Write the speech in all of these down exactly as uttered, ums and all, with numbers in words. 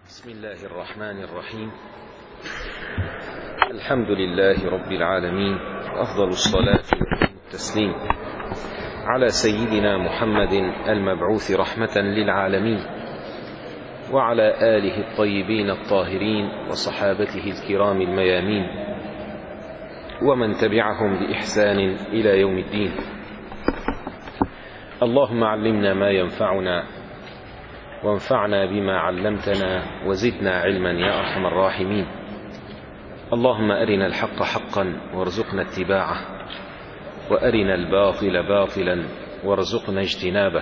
بسم الله الرحمن الرحيم. الحمد لله رب العالمين، وأفضل الصلاة والتسليم على سيدنا محمد المبعوث رحمة للعالمين، وعلى آله الطيبين الطاهرين وصحابته الكرام الميامين، ومن تبعهم بإحسان إلى يوم الدين. اللهم علمنا ما ينفعنا، وانفعنا بما علمتنا، وزدنا علما يا أرحم الراحمين. اللهم أرنا الحق حقا وارزقنا اتباعه، وأرنا الباطل باطلا وارزقنا اجتنابه.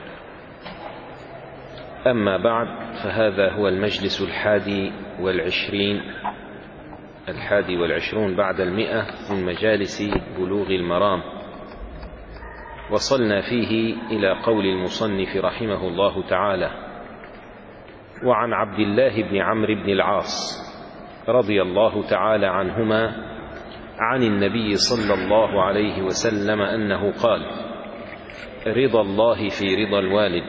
أما بعد، فهذا هو المجلس الحادي والعشرين الحادي والعشرون بعد المئة من مجالس بلوغ المرام. وصلنا فيه إلى قول المصنف رحمه الله تعالى: وعن عبد الله بن عمرو بن العاص رضي الله تعالى عنهما عن النبي صلى الله عليه وسلم أنه قال: رضا الله في رضا الوالد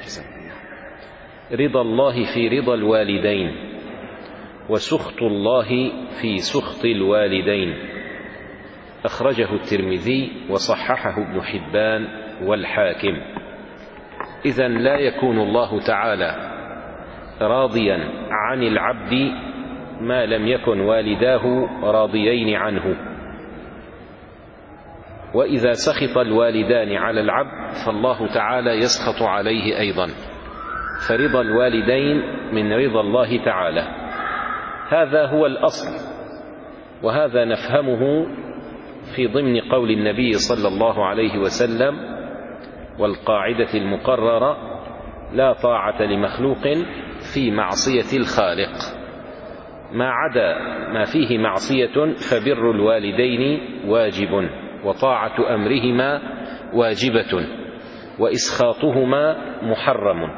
رضا الله في رضا الوالدين، وسخط الله في سخط الوالدين. أخرجه الترمذي وصححه ابن حبان والحاكم. إذن لا يكون الله تعالى راضيا عن العبد ما لم يكن والداه راضيين عنه، وإذا سخط الوالدان على العبد فالله تعالى يسخط عليه أيضا، فرضا الوالدين من رضا الله تعالى. هذا هو الأصل، وهذا نفهمه في ضمن قول النبي صلى الله عليه وسلم: والقاعدة المقررة: لا طاعة لمخلوق في معصية الخالق. ما عدا ما فيه معصية فبر الوالدين واجب، وطاعة أمرهما واجبة، وإسخاطهما محرم.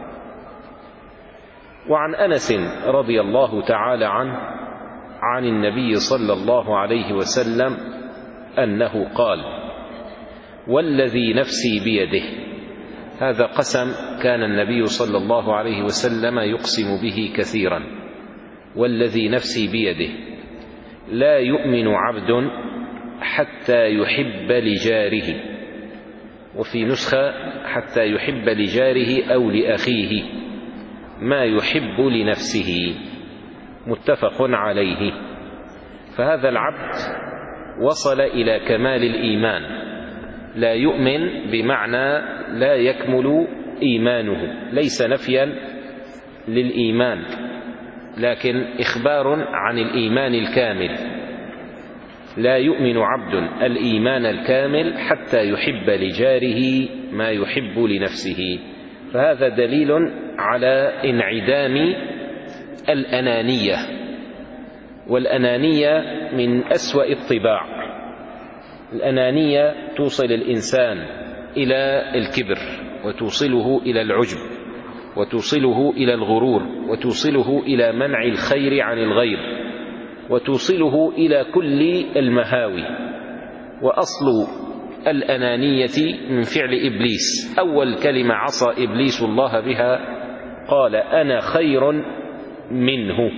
وعن أنس رضي الله تعالى عنه عن النبي صلى الله عليه وسلم أنه قال: والذي نفسي بيده. هذا قسم كان النبي صلى الله عليه وسلم يقسم به كثيرا: والذي نفسي بيده لا يؤمن عبد حتى يحب لجاره، وفي نسخة حتى يحب لجاره أو لأخيه ما يحب لنفسه، متفق عليه. فهذا العبد وصل إلى كمال الإيمان. لا يؤمن بمعنى لا يكمل إيمانه، ليس نفيا للإيمان، لكن إخبار عن الإيمان الكامل. لا يؤمن عبد الإيمان الكامل حتى يحب لجاره ما يحب لنفسه. فهذا دليل على انعدام الأنانية، والأنانية من أسوأ الطباع. الأنانية توصل الإنسان إلى الكبر، وتوصله إلى العجب، وتوصله إلى الغرور، وتوصله إلى منع الخير عن الغير، وتوصله إلى كل المهاوي. وأصل الأنانية من فعل إبليس. أول كلمة عصى إبليس الله بها قال: أنا خير منه.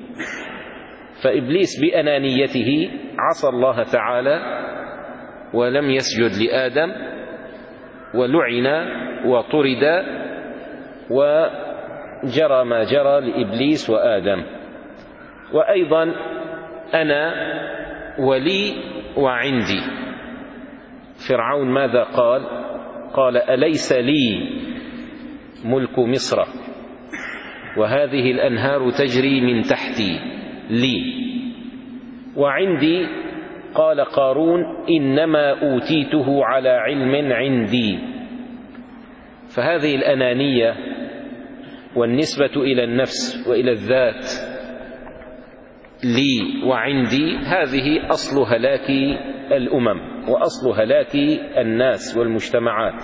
فإبليس بأنانيته عصى الله تعالى ولم يسجد لآدم، ولعن وطرد، وجرى ما جرى لإبليس وآدم. وأيضا أنا ولي وعندي. فرعون ماذا قال؟ قال: أليس لي ملك مصر وهذه الأنهار تجري من تحتي لي. وعندي قال قارون: إنما أوتيته على علم عندي. فهذه الأنانية والنسبة إلى النفس وإلى الذات، لي وعندي، هذه أصل هلاك الأمم وأصل هلاك الناس والمجتمعات.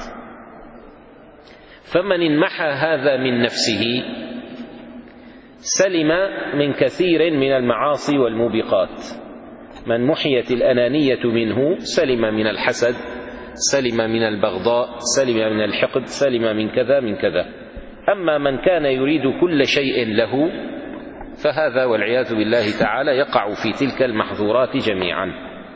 فمن انمحى هذا من نفسه سلم من كثير من المعاصي والموبقات. من محيت الأنانية منه سلم من الحسد، سلم من البغضاء، سلم من الحقد، سلم من كذا من كذا. أما من كان يريد كل شيء له فهذا والعياذ بالله تعالى يقع في تلك المحظورات جميعا.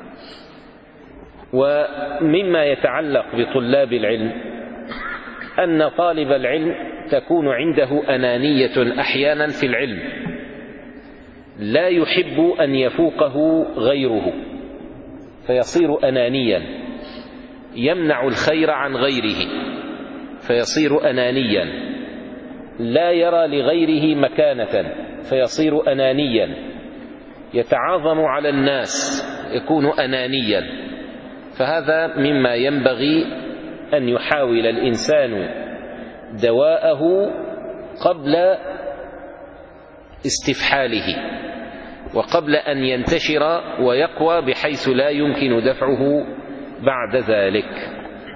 ومما يتعلق بطلاب العلم أن طالب العلم تكون عنده أنانية أحيانا في العلم، لا يحب أن يفوقه غيره فيصير أنانيا، يمنع الخير عن غيره فيصير أنانيا، لا يرى لغيره مكانة فيصير أنانيا، يتعاظم على الناس يكون أنانيا. فهذا مما ينبغي أن يحاول الإنسان دواءه قبل استفحاله وقبل أن ينتشر ويقوى بحيث لا يمكن دفعه بعد ذلك.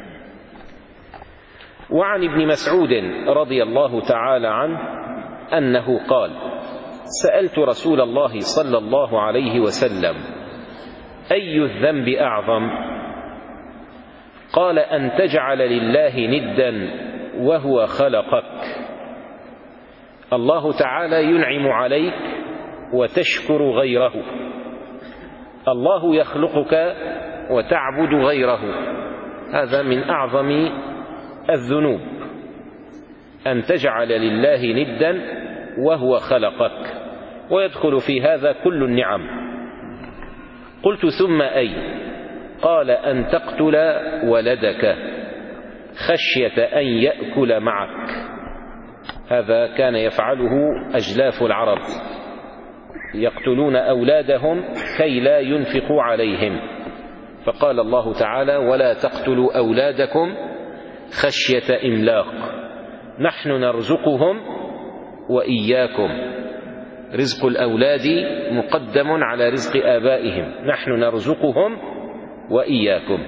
وعن ابن مسعود رضي الله تعالى عنه أنه قال: سألت رسول الله صلى الله عليه وسلم: أي الذنب أعظم؟ قال: أن تجعل لله ندا وهو خلقك. الله تعالى ينعم عليك وتشكر غيره، الله يخلقك وتعبد غيره، هذا من أعظم الذنوب، أن تجعل لله ندا وهو خلقك، ويدخل في هذا كل النعم. قلت: ثم أي؟ قال: أن تقتل ولدك خشية أن يأكل معك. هذا كان يفعله أجلاف العرب، يقتلون أولادهم كي لا ينفقوا عليهم، فقال الله تعالى: ولا تقتلوا أولادكم خشية إملاق نحن نرزقهم وإياكم. رزق الأولاد مقدم على رزق آبائهم، نحن نرزقهم وإياكم.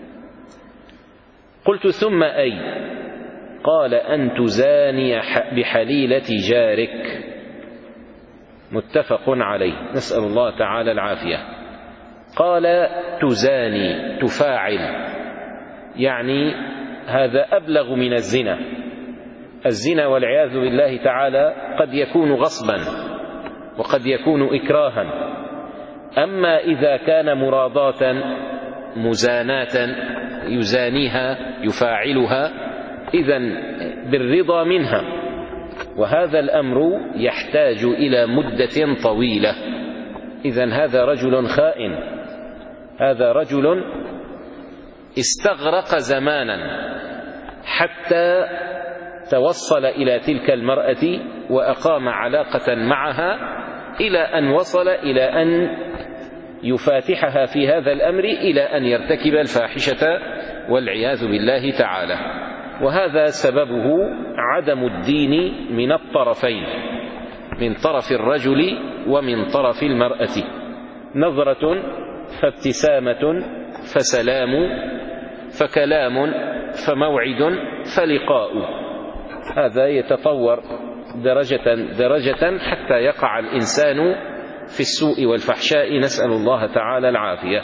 قلت: ثم أي؟ قال: أن تزاني بحليلة جارك. متفق عليه، نسأل الله تعالى العافية. قال: تزاني تفاعل، يعني هذا أبلغ من الزنا. الزنا والعياذ بالله تعالى قد يكون غصبا وقد يكون إكراها، أما إذا كان مراداة مزاناة يزانيها يفاعلها إذن بالرضا منها، وهذا الأمر يحتاج إلى مدة طويلة. إذن هذا رجل خائن، هذا رجل استغرق زمانا حتى توصل إلى تلك المرأة وأقام علاقة معها إلى أن وصل إلى أن يفاتحها في هذا الأمر إلى أن يرتكب الفاحشة والعياذ بالله تعالى. وهذا سببه عدم الدين من الطرفين، من طرف الرجل ومن طرف المرأة. نظرة فابتسامة فسلام فكلام فموعد فلقاء، هذا يتطور درجة درجة حتى يقع الإنسان في السوء والفحشاء، نسأل الله تعالى العافية.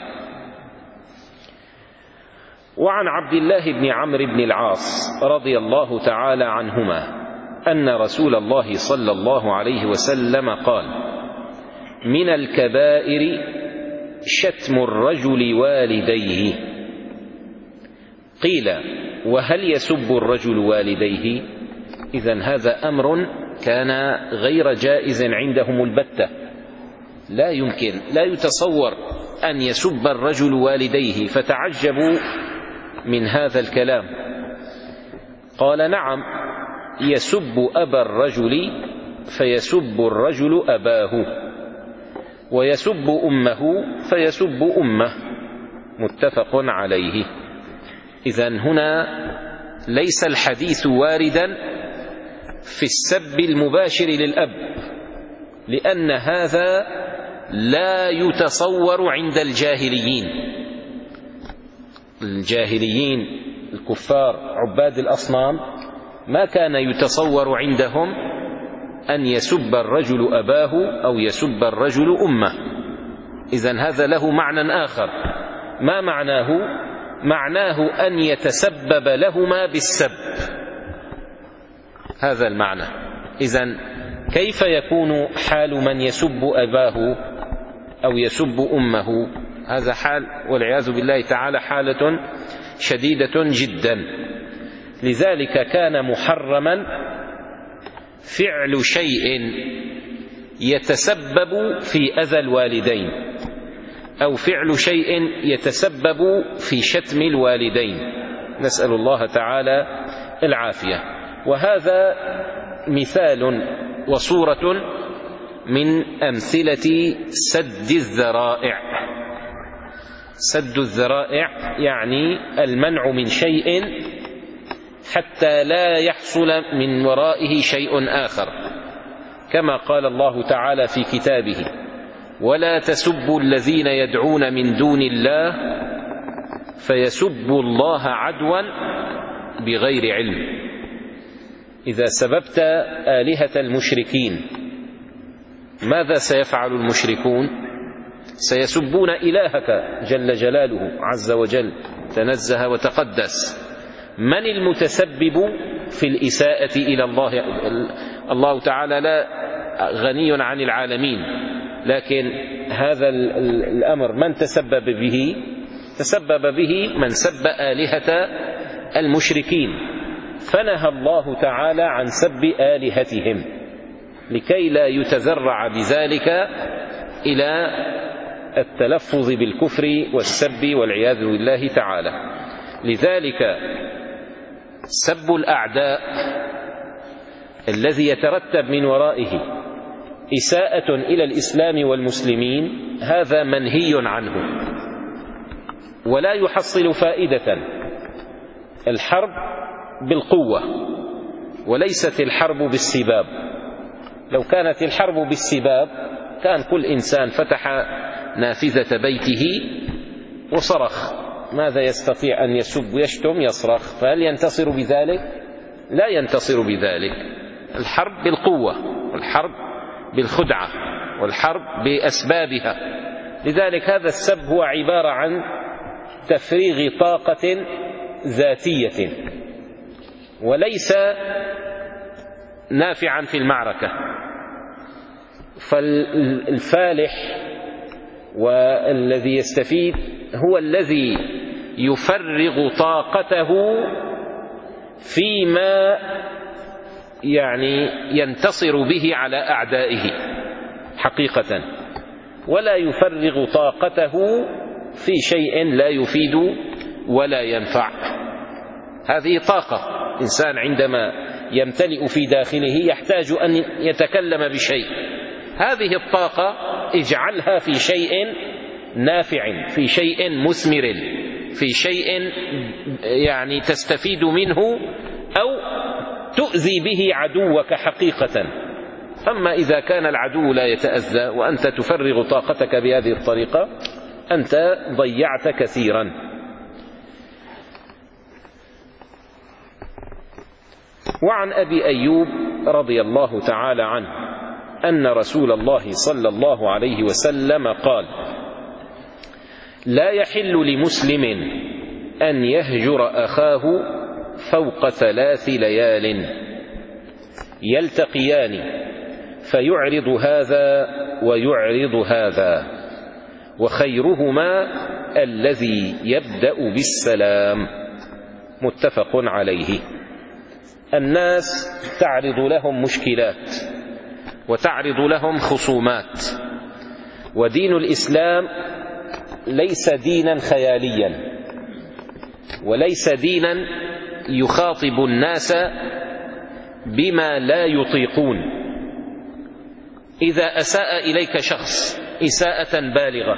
وعن عبد الله بن عمرو بن العاص رضي الله تعالى عنهما أن رسول الله صلى الله عليه وسلم قال: من الكبائر شتم الرجل والديه. قيل: وهل يسب الرجل والديه؟ إذن هذا أمر كان غير جائز عندهم البتة، لا يمكن، لا يتصور أن يسب الرجل والديه، فتعجبوا من هذا الكلام. قال: نعم، يسب أبا الرجل فيسب الرجل أباه، ويسب أمه فيسب أمه، متفق عليه. إذن هنا ليس الحديث واردا في السب المباشر للأب، لأن هذا لا يتصور عند الجاهليين. الجاهليين الكفار عباد الأصنام ما كان يتصور عندهم أن يسب الرجل أباه أو يسب الرجل أمه. إذن هذا له معنى آخر. ما معناه؟ معناه أن يتسبب لهما بالسب، هذا المعنى. إذن كيف يكون حال من يسب أباه أو يسب أمه؟ هذا حال والعياذ بالله تعالى حالة شديدة جدا. لذلك كان محرما فعل شيء يتسبب في أذى الوالدين أو فعل شيء يتسبب في شتم الوالدين، نسأل الله تعالى العافية. وهذا مثال وصورة من أمثلة سد الذرائع. سد الذرائع يعني المنع من شيء حتى لا يحصل من ورائه شيء آخر، كما قال الله تعالى في كتابه: ولا تسبوا الذين يدعون من دون الله فيسبوا الله عدوا بغير علم. إذا سببت آلهة المشركين ماذا سيفعل المشركون؟ سيسبون إلهك جل جلاله عز وجل تنزه وتقدس. من المتسبب في الإساءة إلى الله؟ الله تعالى لا غني عن العالمين، لكن هذا الأمر من تسبب به؟ تسبب به من سب آلهة المشركين، فنهى الله تعالى عن سب آلهتهم لكي لا يتذرع بذلك إلى التلفظ بالكفر والسب والعياذ بالله تعالى. لذلك سب الأعداء الذي يترتب من ورائه إساءة إلى الإسلام والمسلمين هذا منهي عنه ولا يحصل فائدة. الحرب بالقوة وليست الحرب بالسباب. لو كانت الحرب بالسباب كان كل إنسان فتح نافذة بيته وصرخ، ماذا يستطيع أن يسب ويشتم؟ يصرخ، فهل ينتصر بذلك؟ لا ينتصر بذلك. الحرب بالقوة والحرب بالخدعة والحرب بأسبابها. لذلك هذا السب هو عبارة عن تفريغ طاقة ذاتية وليس نافعا في المعركة. فالفالح والذي يستفيد هو الذي يفرغ طاقته فيما يعني ينتصر به على أعدائه حقيقة، ولا يفرغ طاقته في شيء لا يفيد ولا ينفع. هذه طاقة إنسان عندما يمتلئ في داخله يحتاج أن يتكلم بشيء، هذه الطاقة اجعلها في شيء نافع، في شيء مثمر، في شيء يعني تستفيد منه أو تؤذي به عدوك حقيقة. أما إذا كان العدو لا يتأذى وأنت تفرغ طاقتك بهذه الطريقة أنت ضيعت كثيرا. وعن أبي أيوب رضي الله تعالى عنه أن رسول الله صلى الله عليه وسلم قال: لا يحل لمسلم أن يهجر أخاه فوق ثلاث ليال يلتقيان فيعرض هذا ويعرض هذا، وخيرهما الذي يبدأ بالسلام. متفق عليه. الناس تعرض لهم مشكلات وتعرض لهم خصومات، ودين الإسلام ليس دينا خياليا وليس دينا يخاطب الناس بما لا يطيقون. إذا أساء إليك شخص إساءة بالغة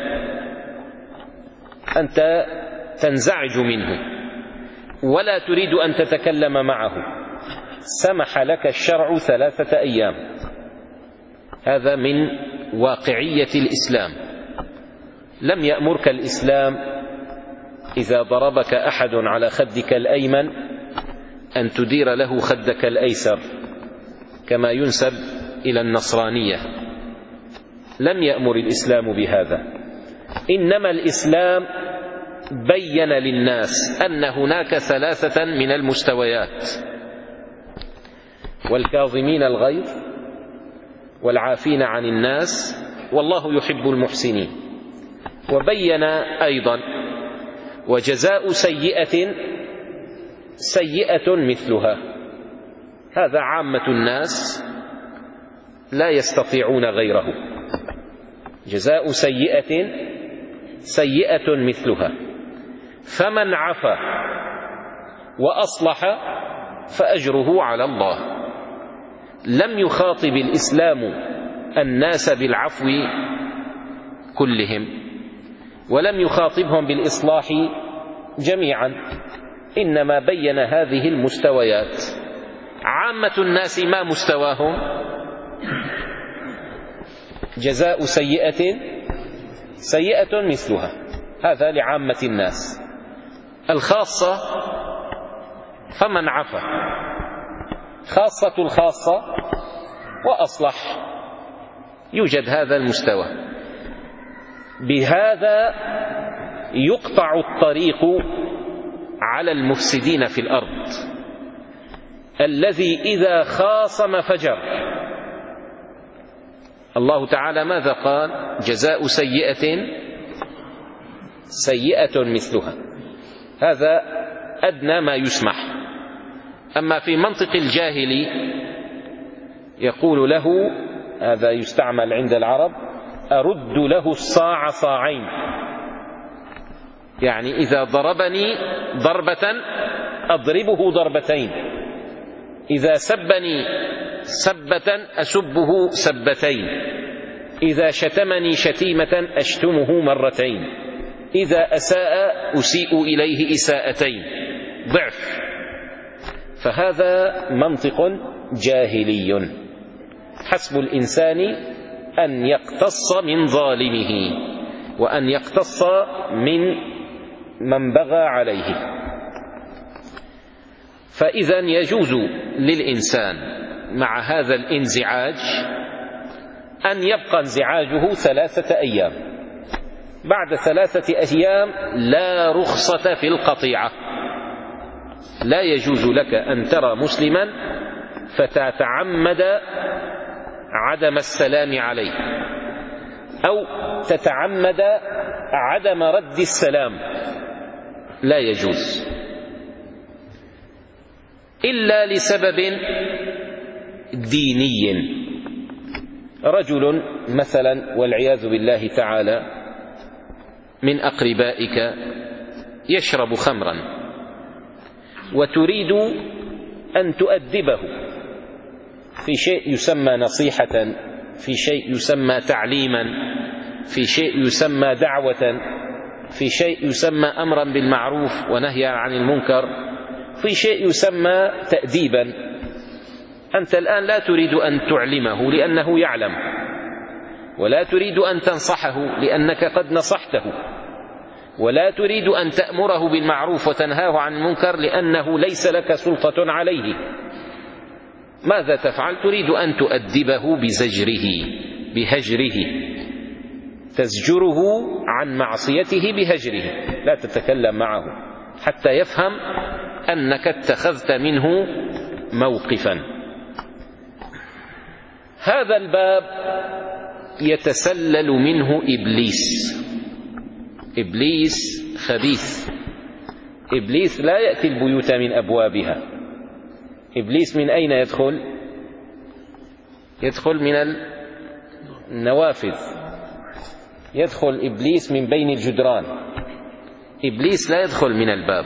أنت تنزعج منه ولا تريد أن تتكلم معه، سمح لك الشرع ثلاثة أيام. هذا من واقعية الإسلام. لم يأمرك الإسلام إذا ضربك أحد على خدك الأيمن أن تدير له خدك الأيسر كما ينسب إلى النصرانية. لم يأمر الإسلام بهذا، إنما الإسلام بين للناس أن هناك ثلاثة من المستويات: والكاظمين الغيظ والعافين عن الناس والله يحب المحسنين. وبين أيضا: وجزاء سيئة سيئة مثلها. هذا عامة الناس لا يستطيعون غيره. جزاء سيئة سيئة مثلها، فمن عفا وأصلح فأجره على الله. لم يخاطب الإسلام الناس بالعفو كلهم، ولم يخاطبهم بالإصلاح جميعا، إنما بين هذه المستويات. عامة الناس ما مستواهم؟ جزاء سيئة سيئة مثلها، هذا لعامة الناس. الخاصة فمن عفا، خاصة الخاصة وأصلح، يوجد هذا المستوى. بهذا يقطع الطريق على المفسدين في الأرض، الذي إذا خاصم فجر. الله تعالى ماذا قال؟ جزاء سيئة سيئة مثلها. هذا أدنى ما يسمح. أما في منطق الجاهلي يقول له، هذا يستعمل عند العرب: أرد له الصاع صاعين، يعني إذا ضربني ضربة أضربه ضربتين، إذا سبني سبة أسبه سبتين، إذا شتمني شتيمة أشتمه مرتين، إذا أساء أسيء إليه إساءتين، ضعف. فهذا منطق جاهلي. حسب الإنسان أن يقتص من ظالمه، وأن يقتص من من بغى عليه. فإذا يجوز للإنسان مع هذا الانزعاج أن يبقى انزعاجه ثلاثة أيام. بعد ثلاثة أيام لا رخصة في القطيعة. لا يجوز لك أن ترى مسلما فتتعمد عدم السلام عليه، أو تتعمد عدم رد السلام، لا يجوز، إلا لسبب ديني. رجل مثلا والعياذ بالله تعالى من أقربائك يشرب خمرا، وتريد أن تؤدبه في شيء يسمى نصيحة، في شيء يسمى تعليما، في شيء يسمى دعوة، في شيء يسمى أمرا بالمعروف ونهيا عن المنكر، في شيء يسمى تأديبا. أنت الآن لا تريد أن تعلمه لأنه يعلم، ولا تريد أن تنصحه لأنك قد نصحته، ولا تريد أن تأمره بالمعروف وتنهاه عن المنكر لأنه ليس لك سلطة عليه. ماذا تفعل؟ تريد أن تؤدبه بزجره، بهجره، تزجره عن معصيته بهجره، لا تتكلم معه حتى يفهم أنك اتخذت منه موقفا. هذا الباب يتسلل منه إبليس. إبليس خبيث. إبليس لا يأتي البيوت من أبوابها. إبليس من أين يدخل؟ يدخل من النوافذ، يدخل إبليس من بين الجدران. إبليس لا يدخل من الباب.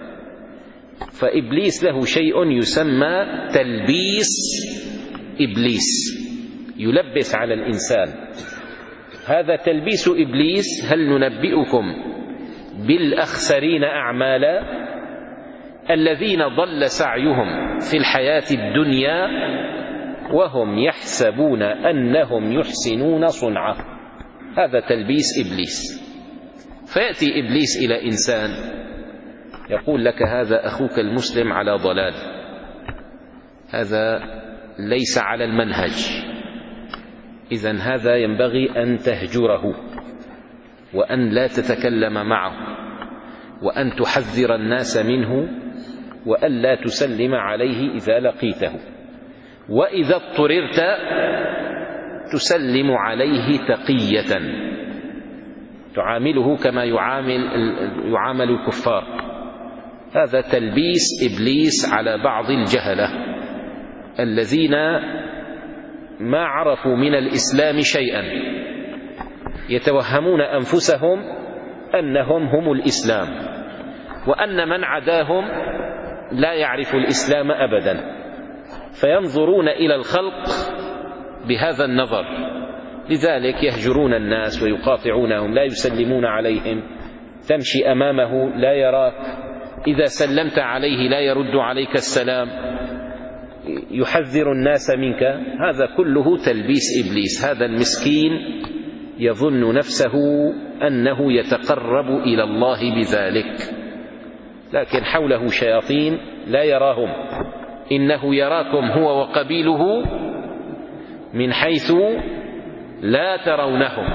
فإبليس له شيء يسمى تلبيس إبليس، يلبس على الإنسان. هذا تلبيس إبليس. هل ننبئكم بالأخسرين أعمالا؟ الذين ضل سعيهم في الحياة الدنيا وهم يحسبون أنهم يحسنون صنعا. هذا تلبيس إبليس. فيأتي إبليس إلى إنسان يقول لك: هذا أخوك المسلم على ضلال، هذا ليس على المنهج، إذن هذا ينبغي أن تهجره، وأن لا تتكلم معه، وأن تحذر الناس منه، وأن لا تسلم عليه إذا لقيته. وإذا اضطررت تسلم عليه تقية، تعامله كما يعامل يعامل الكفار. هذا تلبيس إبليس على بعض الجهلة الذين ما عرفوا من الإسلام شيئا، يتوهمون أنفسهم أنهم هم الإسلام، وأن من عداهم لا يعرف الإسلام أبدا، فينظرون إلى الخلق بهذا النظر، لذلك يهجرون الناس ويقاطعونهم، لا يسلمون عليهم، تمشي أمامه لا يراك، إذا سلمت عليه لا يرد عليك السلام، يحذر الناس منك. هذا كله تلبيس إبليس. هذا المسكين يظن نفسه أنه يتقرب إلى الله بذلك، لكن حوله شياطين لا يراهم، إنه يراكم هو وقبيله من حيث لا ترونهم،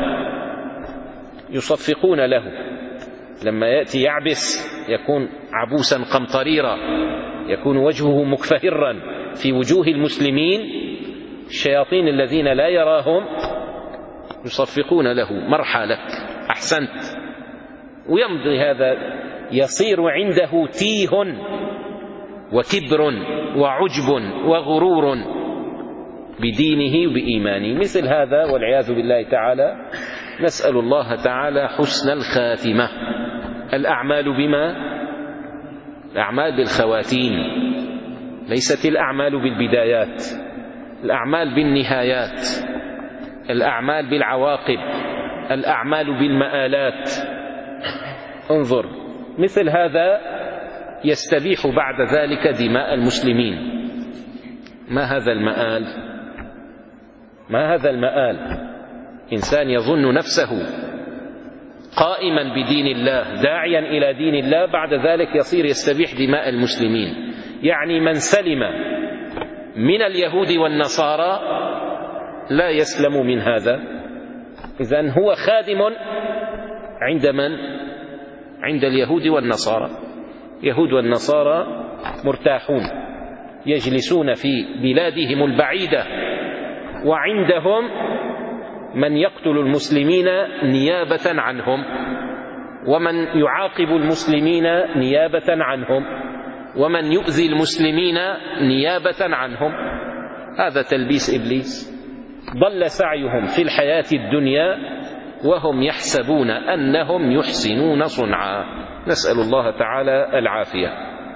يصفقون له. لما يأتي يعبس يكون عبوسا قمطريرا، يكون وجهه مكفهرا في وجوه المسلمين، الشياطين الذين لا يراهم يصفقون له: مرحى لك، أحسنت. ويمضي هذا، يصير عنده تيه وكبر وعجب وغرور بدينه وبإيمانه، مثل هذا والعياذ بالله تعالى. نسأل الله تعالى حسن الخاتمة. الأعمال بما؟ الأعمال بالخواتيم، ليست الأعمال بالبدايات، الأعمال بالنهايات، الأعمال بالعواقب، الأعمال بالمآلات. انظر، مثل هذا يستبيح بعد ذلك دماء المسلمين. ما هذا المآل؟ ما هذا المآل؟ إنسان يظن نفسه قائما بدين الله، داعيا إلى دين الله، بعد ذلك يصير يستبيح دماء المسلمين. يعني من سلم من اليهود والنصارى لا يسلم من هذا. إذن هو خادم عند من؟ عند اليهود والنصارى. يهود والنصارى مرتاحون، يجلسون في بلادهم البعيدة، وعندهم من يقتل المسلمين نيابة عنهم، ومن يعاقب المسلمين نيابة عنهم، ومن يؤذي المسلمين نيابة عنهم. هذا تلبيس إبليس. ضل سعيهم في الحياة الدنيا وهم يحسبون أنهم يحسنون صنعا. نسأل الله تعالى العافية.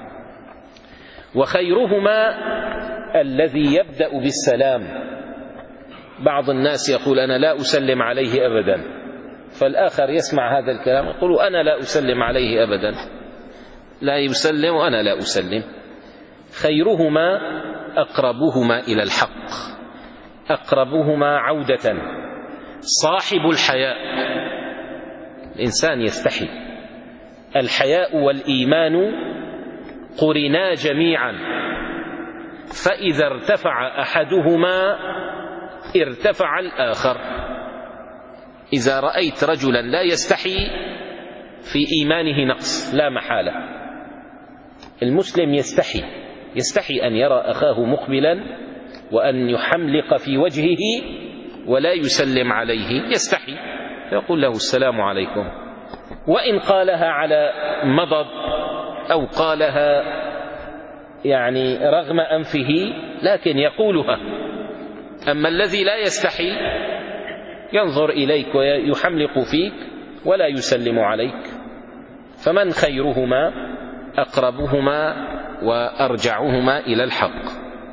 وخيرهما الذي يبدأ بالسلام. بعض الناس يقول: أنا لا أسلم عليه أبدا، فالآخر يسمع هذا الكلام يقول: أنا لا أسلم عليه أبدا، لا يسلم وأنا لا أسلم. خيرهما أقربهما إلى الحق، أقربهما عودة، صاحب الحياء. الإنسان يستحي. الحياء والإيمان قرنا جميعا، فإذا ارتفع أحدهما ارتفع الآخر. إذا رأيت رجلا لا يستحي في إيمانه نقص لا محالة. المسلم يستحي، يستحي أن يرى أخاه مقبلا وأن يحملق في وجهه ولا يسلم عليه، يستحي فيقول له: السلام عليكم. وإن قالها على مضض أو قالها يعني رغم أنفه، لكن يقولها. أما الذي لا يستحي ينظر إليك ويحملق فيك ولا يسلم عليك. فمن خيرهما؟ أقربهما وأرجعهما إلى الحق.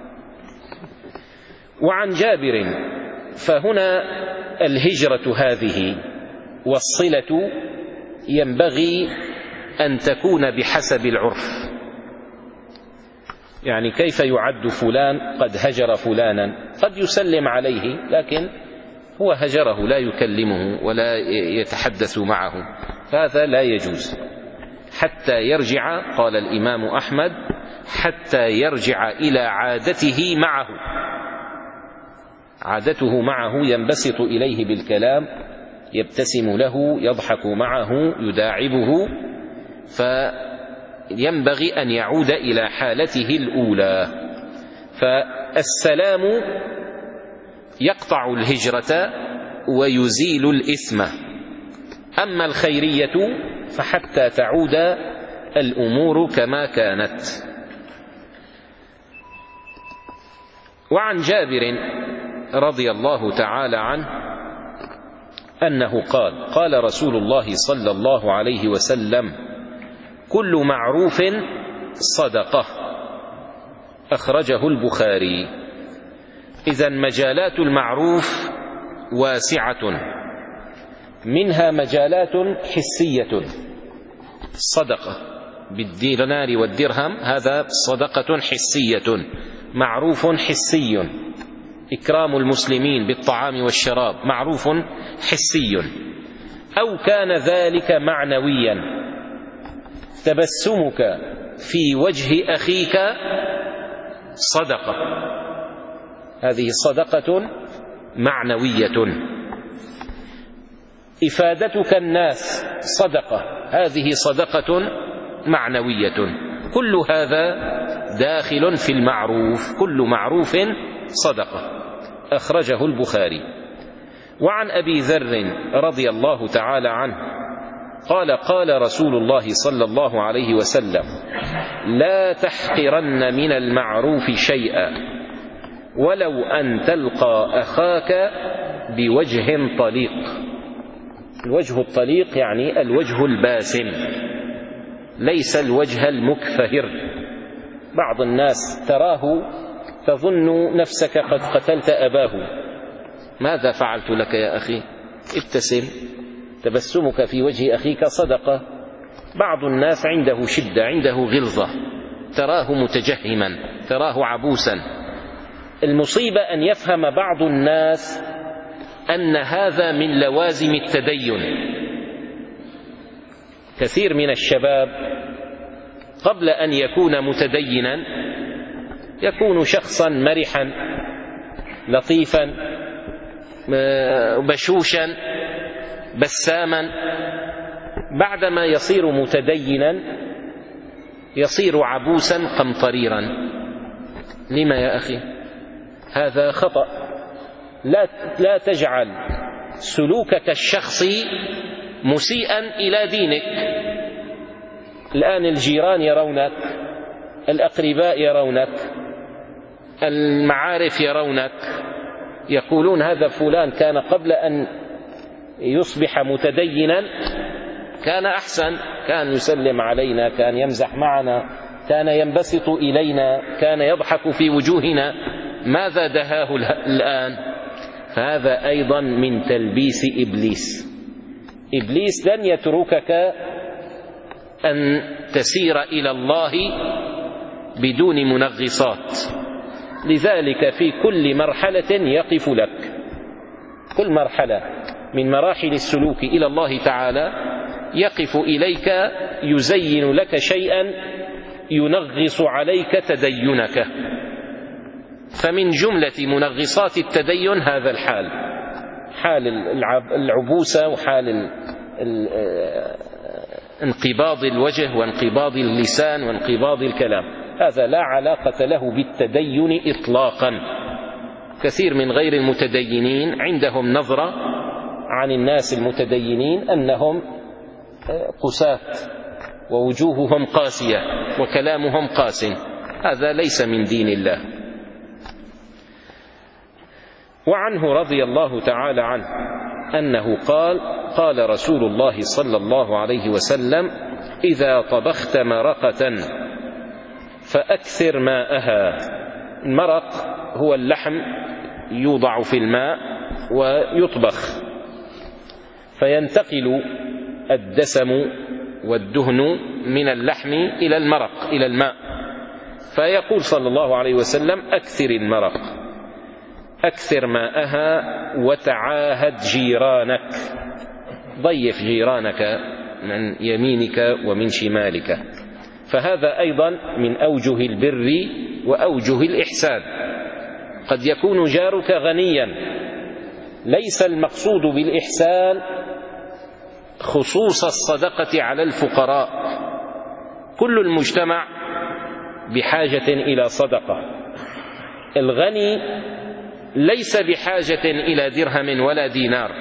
وعن جابر: فهنا الهجرة هذه والصلة ينبغي أن تكون بحسب العرف. يعني كيف يعد فلان قد هجر فلانا؟ قد يسلم عليه لكن هو هجره، لا يكلمه ولا يتحدث معه، هذا لا يجوز حتى يرجع. قال الإمام أحمد: حتى يرجع إلى عادته معه. عادته معه ينبسط إليه بالكلام، يبتسم له، يضحك معه، يداعبه، فينبغي أن يعود إلى حالته الأولى. فالسلام يقطع الهجرة ويزيل الإثم. أما الخيرية فحتى تعود الأمور كما كانت. وعن جابر رضي الله تعالى عنه أنه قال: قال رسول الله صلى الله عليه وسلم: كل معروف صدقة. أخرجه البخاري. إذن مجالات المعروف واسعة، منها مجالات حسية، صدقة بالدينار والدرهم، هذا صدقة حسية، معروف حسي. إكرام المسلمين بالطعام والشراب معروف حسي. أو كان ذلك معنويا، تبسمك في وجه أخيك صدقة، هذه صدقة معنوية. إفادتك الناس صدقة، هذه صدقة معنوية. كل هذا داخل في المعروف، كل معروف صدقة. أخرجه البخاري. وعن أبي ذر رضي الله تعالى عنه قال: قال رسول الله صلى الله عليه وسلم: لا تحقرن من المعروف شيئا ولو أن تلقى أخاك بوجه طليق. الوجه الطليق يعني الوجه الباسم، ليس الوجه المكفهر. بعض الناس تراه تظن نفسك قد قتلت أباه. ماذا فعلت لك يا أخي؟ ابتسم، تبسمك في وجه أخيك صدقة. بعض الناس عنده شدة، عنده غلظة، تراه متجهما، تراه عبوسا. المصيبة أن يفهم بعض الناس أن هذا من لوازم التدين. كثير من الشباب قبل أن يكون متدينا يكون شخصا مرحا لطيفا بشوشا بساما. بعدما يصير متدينا يصير عبوسا قمطريرا. لما يا أخي؟ هذا خطأ. لا لا تجعل سلوكك الشخصي مسيئا إلى دينك. الآن الجيران يرونك، الأقرباء يرونك، المعارف يرونك، يقولون هذا فلان كان قبل أن يصبح متدينا كان أحسن، كان يسلم علينا، كان يمزح معنا، كان ينبسط إلينا، كان يضحك في وجوهنا. ماذا دهاه الآن؟ فهذا أيضا من تلبيس إبليس. إبليس لن يتركك أن تسير إلى الله بدون منغصات. لذلك في كل مرحلة يقف لك، كل مرحلة من مراحل السلوك إلى الله تعالى يقف إليك، يزين لك شيئا ينغص عليك تدينك. فمن جملة منغصات التدين هذا الحال، حال العبوسة وحال انقباض الوجه وانقباض اللسان وانقباض الكلام. هذا لا علاقة له بالتدين إطلاقا. كثير من غير المتدينين عندهم نظرة عن الناس المتدينين أنهم قساة ووجوههم قاسية وكلامهم قاس. هذا ليس من دين الله. وعنه رضي الله تعالى عنه أنه قال: قال رسول الله صلى الله عليه وسلم: إذا طبخت مرقة فأكثر ماءها. المرق هو اللحم يوضع في الماء ويطبخ، فينتقل الدسم والدهن من اللحم إلى المرق إلى الماء. فيقول صلى الله عليه وسلم: أكثر المرق، أكثر ماءها، وتعاهد جيرانك، ضيف جيرانك من يمينك ومن شمالك. فهذا أيضا من أوجه البر وأوجه الإحسان. قد يكون جارك غنيا، ليس المقصود بالإحسان خصوص الصدقة على الفقراء. كل المجتمع بحاجة إلى صدقة. الغني ليس بحاجة إلى درهم ولا دينار،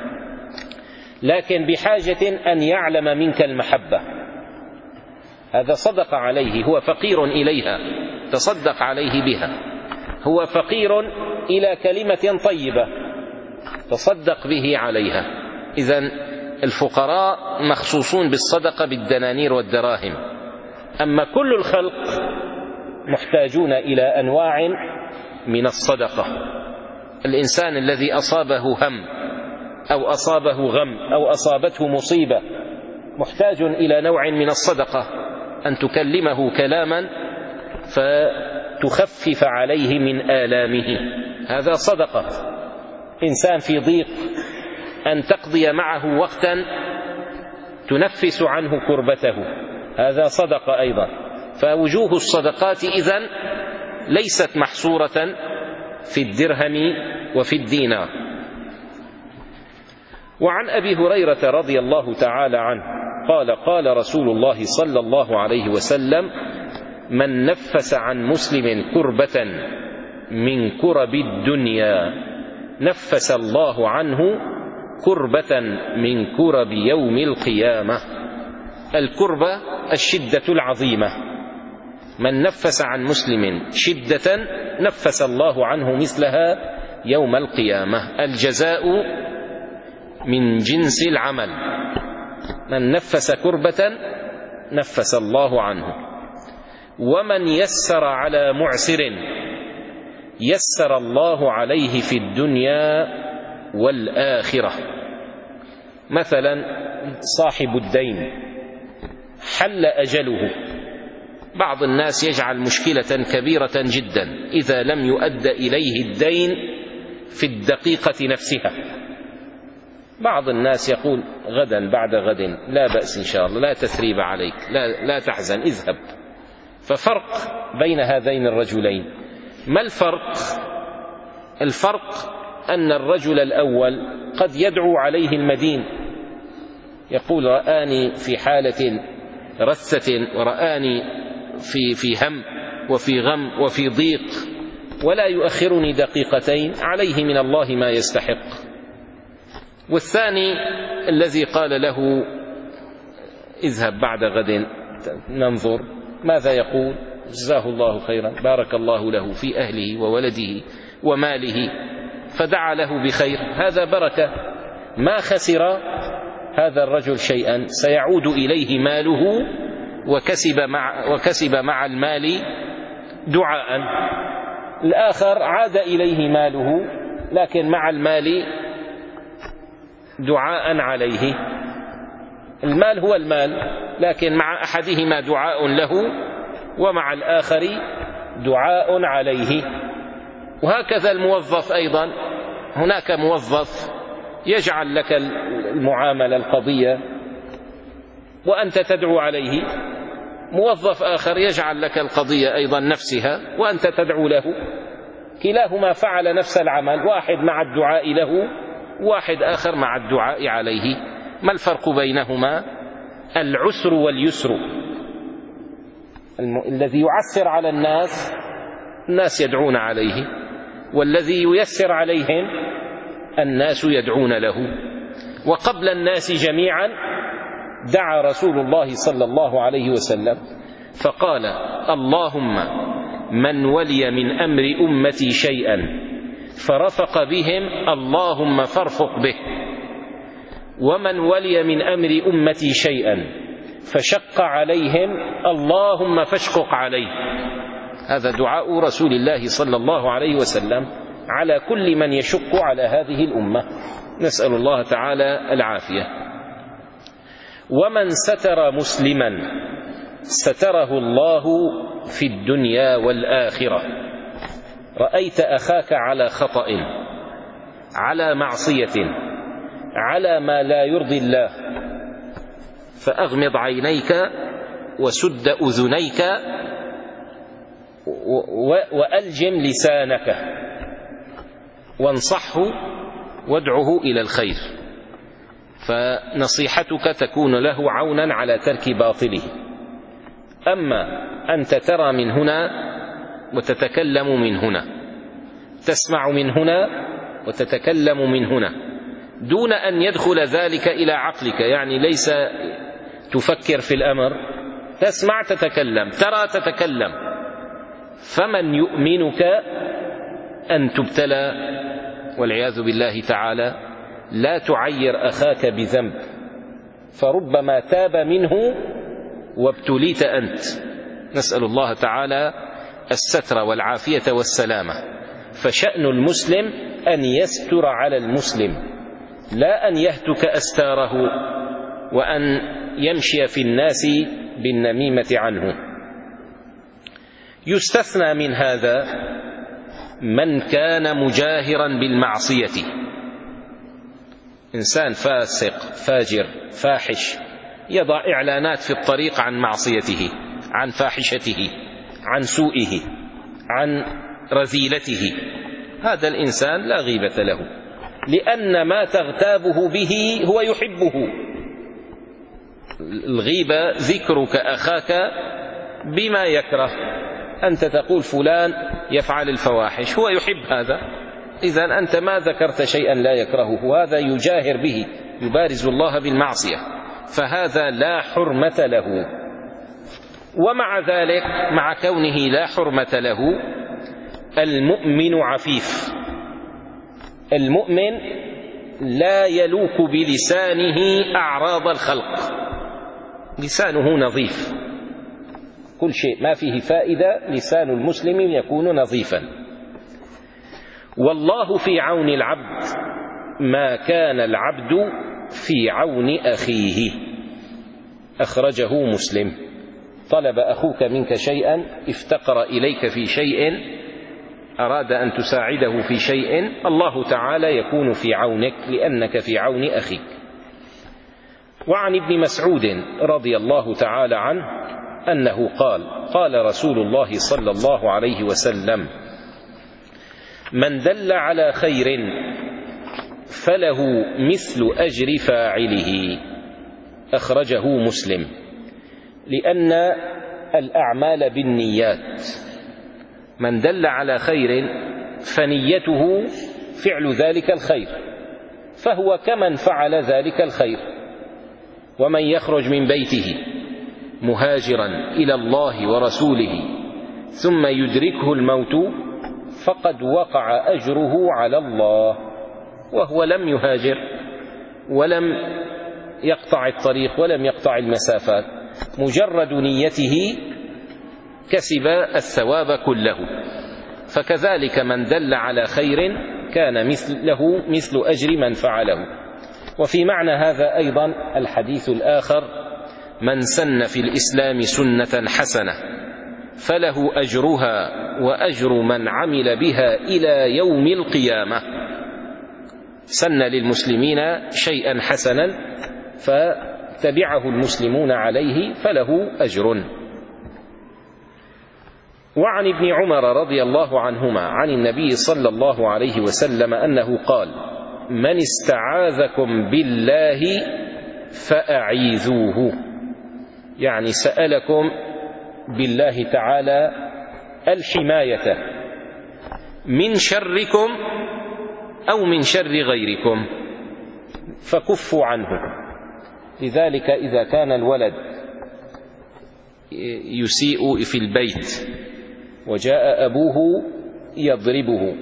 لكن بحاجة أن يعلم منك المحبة، هذا صدق عليه، هو فقير إليها تصدق عليه بها، هو فقير إلى كلمة طيبة تصدق به عليها. إذن الفقراء مخصوصون بالصدقة بالدنانير والدراهم، أما كل الخلق محتاجون إلى أنواع من الصدقة. الإنسان الذي أصابه هم أو أصابه غم أو أصابته مصيبة محتاج إلى نوع من الصدقة، أن تكلمه كلاما فتخفف عليه من آلامه، هذا صدقة. إنسان في ضيق أن تقضي معه وقتا تنفس عنه كربته، هذا صدقة أيضا. فوجوه الصدقات إذن ليست محصورة في الدرهم وفي الدينار. وعن أبي هريرة رضي الله تعالى عنه قال قال رسول الله صلى الله عليه وسلم: من نفس عن مسلم كربة من كرب الدنيا نفس الله عنه كربة من كرب يوم القيامة. الكربة الشدة العظيمة، من نفس عن مسلم شدة نفس الله عنه مثلها يوم القيامة. الجزاء من جنس العمل، من نفس كربة نفس الله عنه. ومن يسر على معسر يسر الله عليه في الدنيا والآخرة. مثلا صاحب الدين حل أجله، بعض الناس يجعل مشكلة كبيرة جدا إذا لم يؤد إليه الدين في الدقيقة نفسها. بعض الناس يقول غدا بعد غد لا بأس إن شاء الله، لا تثريب عليك، لا, لا تحزن اذهب. ففرق بين هذين الرجلين. ما الفرق؟ الفرق أن الرجل الأول قد يدعو عليه المدين، يقول رآني في حالة رثة ورآني في, في هم وفي غم وفي ضيق ولا يؤخرني دقيقتين، عليه من الله ما يستحق. والثاني الذي قال له اذهب بعد غد ننظر ماذا يقول، جزاه الله خيرا، بارك الله له في أهله وولده وماله، فدعا له بخير، هذا بركة، ما خسر هذا الرجل شيئا، سيعود إليه ماله وكسب مع, وكسب مع المال دعاء. الآخر عاد إليه ماله لكن مع المال دعاء عليه. المال هو المال، لكن مع أحدهما دعاء له ومع الآخر دعاء عليه. وهكذا الموظف أيضا، هناك موظف يجعل لك المعاملة القضية وأنت تدعو عليه، موظف آخر يجعل لك القضية أيضا نفسها وأنت تدعو له، كلاهما فعل نفس العمل، واحد مع الدعاء له واحد آخر مع الدعاء عليه. ما الفرق بينهما؟ العسر واليسر. الذي يعسر على الناس الناس يدعون عليه، والذي ييسر عليهم الناس يدعون له. وقبل الناس جميعا دعا رسول الله صلى الله عليه وسلم فقال: اللهم من ولي من أمر أمتي شيئا فرفق بهم اللهم فارفق به، ومن ولي من أمر أمتي شيئا فشق عليهم اللهم فاشقق عليه. هذا دعاء رسول الله صلى الله عليه وسلم على كل من يشق على هذه الأمة، نسأل الله تعالى العافية. ومن ستر مسلما ستره الله في الدنيا والآخرة. رأيت أخاك على خطأ، على معصية، على ما لا يرضي الله، فأغمض عينيك وسد أذنيك وألجم لسانك وانصحه وادعه إلى الخير، فنصيحتك تكون له عونا على ترك باطله. أما أنت ترى من هنا وتتكلم من هنا، تسمع من هنا وتتكلم من هنا دون أن يدخل ذلك إلى عقلك، يعني ليس تفكر في الأمر، تسمع تتكلم، ترى تتكلم. فمن يؤمنك أن تبتلى والعياذ بالله تعالى؟ لا تعير أخاك بذنب، فربما تاب منه وابتليت أنت. نسأل الله تعالى الستر والعافية والسلامة. فشأن المسلم أن يستر على المسلم، لا أن يهتك أستاره وأن يمشي في الناس بالنميمة عنه. يستثنى من هذا من كان مجاهرا بالمعصية، إنسان فاسق فاجر فاحش يضع إعلانات في الطريق عن معصيته، عن فاحشته، عن سوءه، عن رذيلته. هذا الإنسان لا غيبة له، لأن ما تغتابه به هو يحبه. الغيبة ذكرك أخاك بما يكره. أنت تقول فلان يفعل الفواحش، هو يحب هذا، إذن أنت ما ذكرت شيئا لا يكرهه، وهذا يجاهر به، يبارز الله بالمعصية، فهذا لا حرمة له. ومع ذلك، مع كونه لا حرمة له، المؤمن عفيف. المؤمن لا يلوك بلسانه أعراض الخلق، لسانه نظيف، كل شيء ما فيه فائدة لسان المسلم يكون نظيفا. والله في عون العبد ما كان العبد في عون أخيه. أخرجه مسلم. طلب أخوك منك شيئا، افتقر إليك في شيء، أراد أن تساعده في شيء، الله تعالى يكون في عونك لأنك في عون أخيك. وعن ابن مسعود رضي الله تعالى عنه أنه قال: قال رسول الله صلى الله عليه وسلم: من دل على خير فله مثل أجر فاعله. أخرجه مسلم. لأن الأعمال بالنيات، من دل على خير فنيته فعل ذلك الخير، فهو كمن فعل ذلك الخير. ومن يخرج من بيته مهاجرا إلى الله ورسوله ثم يدركه الموت فقد وقع أجره على الله، وهو لم يهاجر ولم يقطع الطريق ولم يقطع المسافات، مجرد نيته كسب الثواب كله. فكذلك من دل على خير كان مثل له مثل أجر من فعله. وفي معنى هذا أيضا الحديث الآخر: من سن في الإسلام سنة حسنة فله أجرها وأجر من عمل بها إلى يوم القيامة. سن للمسلمين شيئا حسنا فتبعه المسلمون عليه فله أجر. وعن ابن عمر رضي الله عنهما عن النبي صلى الله عليه وسلم أنه قال: من استعاذكم بالله فأعيذوه. يعني سألكم بالله تعالى الحماية من شركم أو من شر غيركم فكفوا عنه. لذلك إذا كان الولد يسيء في البيت وجاء أبوه يضربه،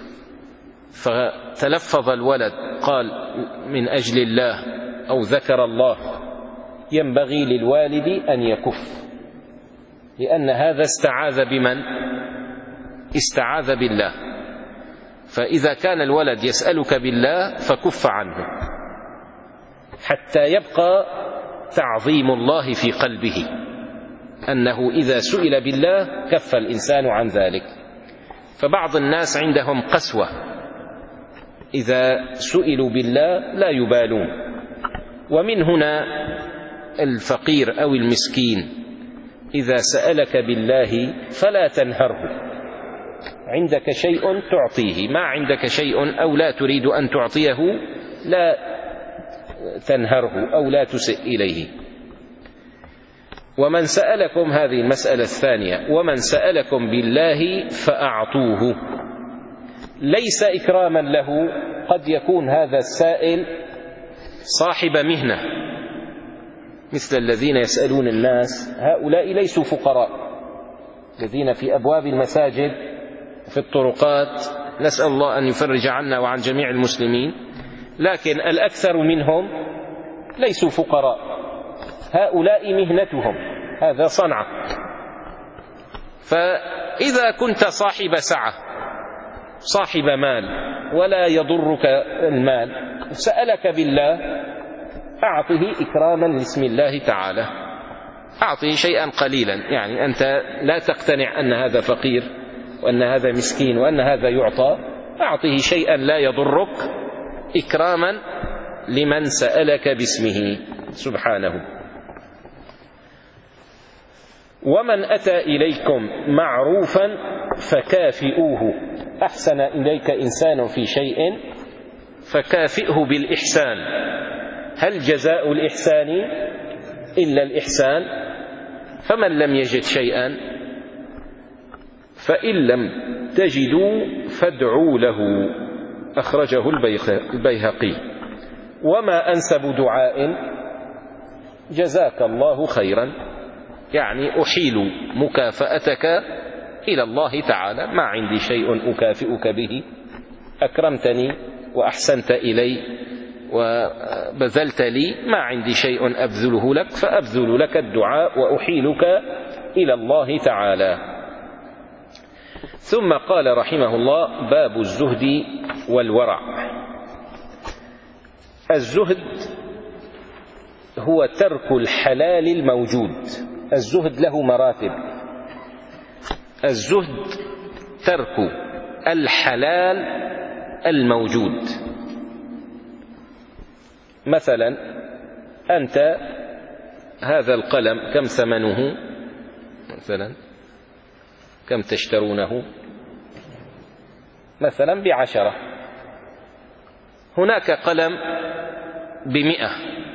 فتلفظ الولد قال من أجل الله أو ذكر الله، ينبغي للوالد أن يكف، لأن هذا استعاذ بمن؟ استعاذ بالله. فإذا كان الولد يسألك بالله فكف عنه حتى يبقى تعظيم الله في قلبه، أنه إذا سئل بالله كف الإنسان عن ذلك. فبعض الناس عندهم قسوة، إذا سئلوا بالله لا يبالون. ومن هنا الفقير أو المسكين إذا سألك بالله فلا تنهره، عندك شيء تعطيه، ما عندك شيء أو لا تريد أن تعطيه لا تنهره أو لا تسئ إليه. ومن سألكم، هذه المسألة الثانية، ومن سألكم بالله فأعطوه. ليس إكراما له. قد يكون هذا السائل صاحب مهنة، مثل الذين يسألون الناس، هؤلاء ليسوا فقراء، الذين في أبواب المساجد في الطرقات، نسأل الله أن يفرج عنا وعن جميع المسلمين، لكن الأكثر منهم ليسوا فقراء، هؤلاء مهنتهم، هذا صنعة. فإذا كنت صاحب سعة صاحب مال ولا يضرك المال، سألك بالله، أعطه إكراما لاسم الله تعالى، أعطه شيئا قليلا، يعني أنت لا تقتنع أن هذا فقير وأن هذا مسكين وأن هذا يعطى، أعطه شيئا لا يضرك إكراما لمن سألك باسمه سبحانه. ومن أتى إليكم معروفا فكافئوه، أحسن إليك إنسان في شيء فكافئه بالإحسان، هل جزاء الإحسان إلا الإحسان؟ فمن لم يجد شيئا فإن لم تجدوا فادعوا له، أخرجه البيهقي. وما أنسب دعاء جزاك الله خيرا، يعني أحيل مكافأتك إلى الله تعالى، ما عندي شيء أكافئك به، أكرمتني وأحسنت إلي وبذلت لي، ما عندي شيء أبذله لك، فأبذل لك الدعاء وأحيلك إلى الله تعالى. ثم قال رحمه الله: باب الزهد والورع. الزهد هو ترك الحلال الموجود، الزهد له مراتب. الزهد ترك الحلال الموجود. مثلا أنت هذا القلم كم ثمنه؟ مثلا كم تشترونه؟ مثلا بعشرة. هناك قلم بمئة،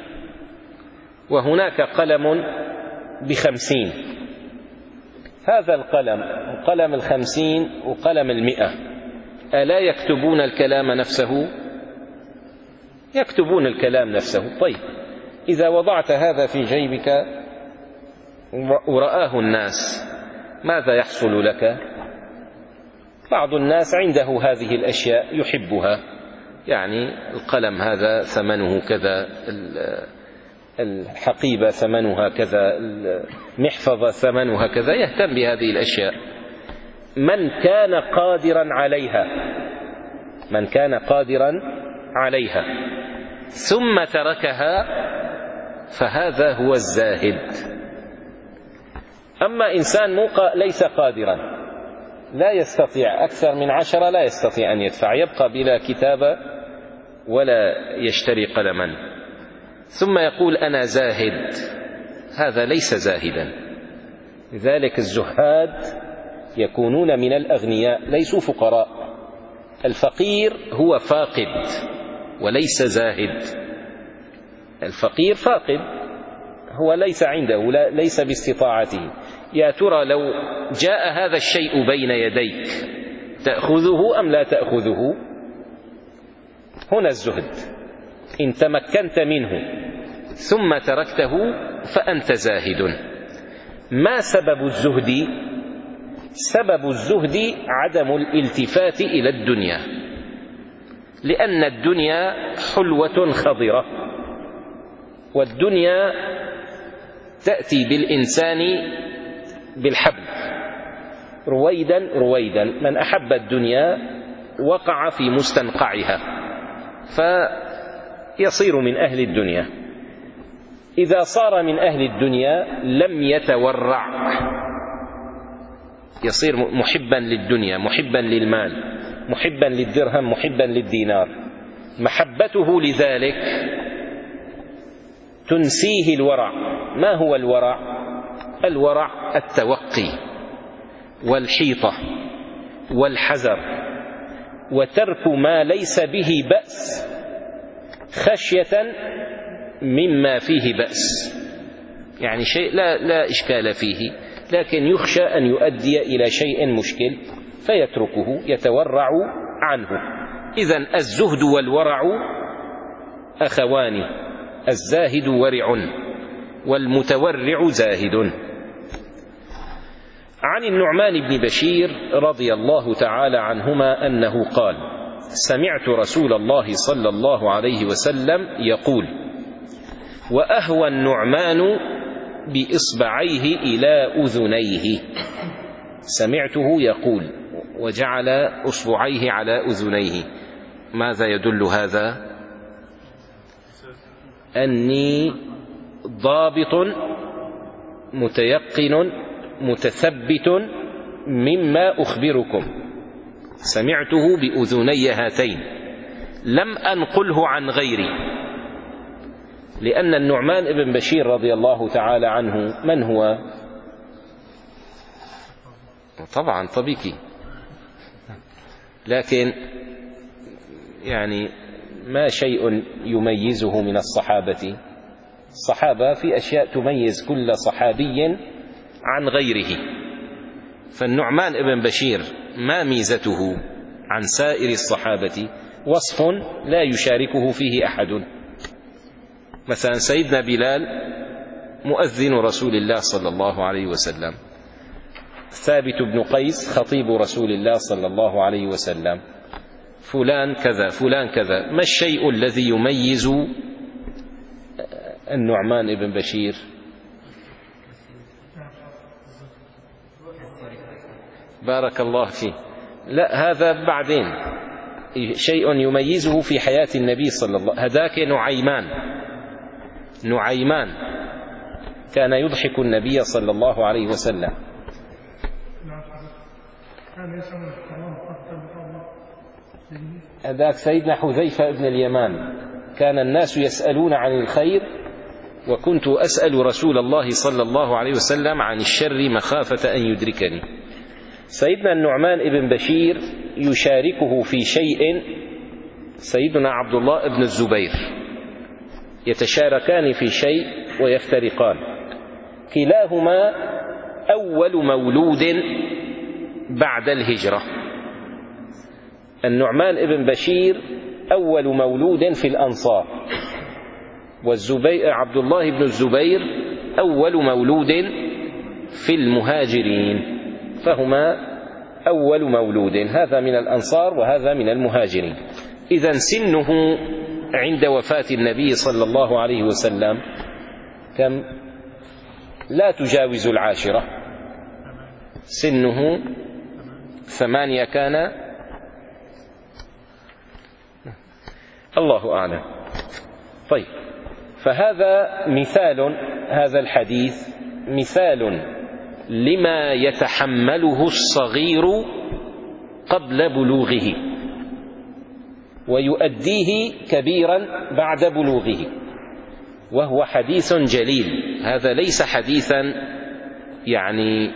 وهناك قلم بخمسين. هذا القلم قلم الخمسين وقلم المئة، ألا يكتبون الكلام نفسه؟ يكتبون الكلام نفسه. طيب، إذا وضعت هذا في جيبك ورآه الناس ماذا يحصل لك؟ بعض الناس عنده هذه الأشياء يحبها، يعني القلم هذا ثمنه كذا، الحقيبة ثمنها كذا، المحفظة ثمنها كذا، يهتم بهذه الأشياء. من كان قادرا عليها من كان قادرا عليها ثم تركها فهذا هو الزاهد. أما إنسان موقع ليس قادرا، لا يستطيع أكثر من عشرة، لا يستطيع أن يدفع، يبقى بلا كتابة ولا يشتري قلما، ثم يقول أنا زاهد، هذا ليس زاهدا. لذلك الزهاد يكونون من الأغنياء، ليسوا فقراء. الفقير هو فاقد وليس زاهد. الفقير فاقد، هو ليس عنده، ليس باستطاعته. يا ترى لو جاء هذا الشيء بين يديك تأخذه أم لا تأخذه؟ هنا الزهد. إن تمكنت منه ثم تركته فأنت زاهد. ما سبب الزهد؟ سبب الزهد عدم الالتفات إلى الدنيا، لأن الدنيا حلوة خضرة، والدنيا تأتي بالإنسان بالحبل رويدا رويدا. من أحب الدنيا وقع في مستنقعها فيصير من أهل الدنيا. إذا صار من أهل الدنيا لم يتورع، يصير محبا للدنيا، محبا للمال، محبا للدرهم، محبا للدينار. محبته لذلك تنسيه الورع. ما هو الورع؟ الورع التوقي والحيطة والحذر، وترك ما ليس به بأس خشية مما فيه بأس. يعني شيء لا, لا إشكال فيه، لكن يخشى أن يؤدي إلى شيء مشكل فيتركه، يتورع عنه. إذن الزهد والورع أخوان، الزاهد ورع والمتورع زاهد. عن النعمان بن بشير رضي الله تعالى عنهما أنه قال: سمعت رسول الله صلى الله عليه وسلم يقول: وأهوى النعمان بإصبعيه إلى أذنيه. سمعته يقول وجعل أصبعيه على أذنيه. ماذا يدل هذا؟ أني ضابط متيقن متثبت مما أخبركم، سمعته بأذني هاتين، لم أنقله عن غيري. لأن النعمان بن بشير رضي الله تعالى عنه من هو؟ طبعا طبيعي، لكن يعني ما شيء يميزه من الصحابة. الصحابة في أشياء تميز كل صحابي عن غيره، فالنعمان بن بشير ما ميزته عن سائر الصحابة؟ وصف لا يشاركه فيه أحد. مثلا سيدنا بلال مؤذن رسول الله صلى الله عليه وسلم، ثابت بن قيس خطيب رسول الله صلى الله عليه وسلم، فلان كذا فلان كذا. ما الشيء الذي يميز النعمان بن بشير؟ بارك الله فيه. لا، هذا بعدين. شيء يميزه في حياة النبي صلى الله عليه وسلم. هذاك نعيمان. نعيمان كان يضحك النبي صلى الله عليه وسلم. هذاك سيدنا حذيفة بن اليمان، كان الناس يسألون عن الخير وكنت أسأل رسول الله صلى الله عليه وسلم عن الشر مخافة أن يدركني. سيدنا النعمان بن بشير يشاركه في شيء سيدنا عبد الله بن الزبير، يتشاركان في شيء ويفترقان. كلاهما أول مولود بعد الهجرة. النعمان بن بشير أول مولود في الأنصار، والزبير عبد الله بن الزبير أول مولود في المهاجرين، فهما أول مولود، هذا من الأنصار وهذا من المهاجرين. إذن سنه عند وفاة النبي صلى الله عليه وسلم كم؟ لا تجاوز العاشرة. سنه ثمانية كان، الله أعلم. طيب، فهذا مثال، هذا الحديث مثال لما يتحمله الصغير قبل بلوغه ويؤديه كبيرا بعد بلوغه، وهو حديث جليل. هذا ليس حديثا يعني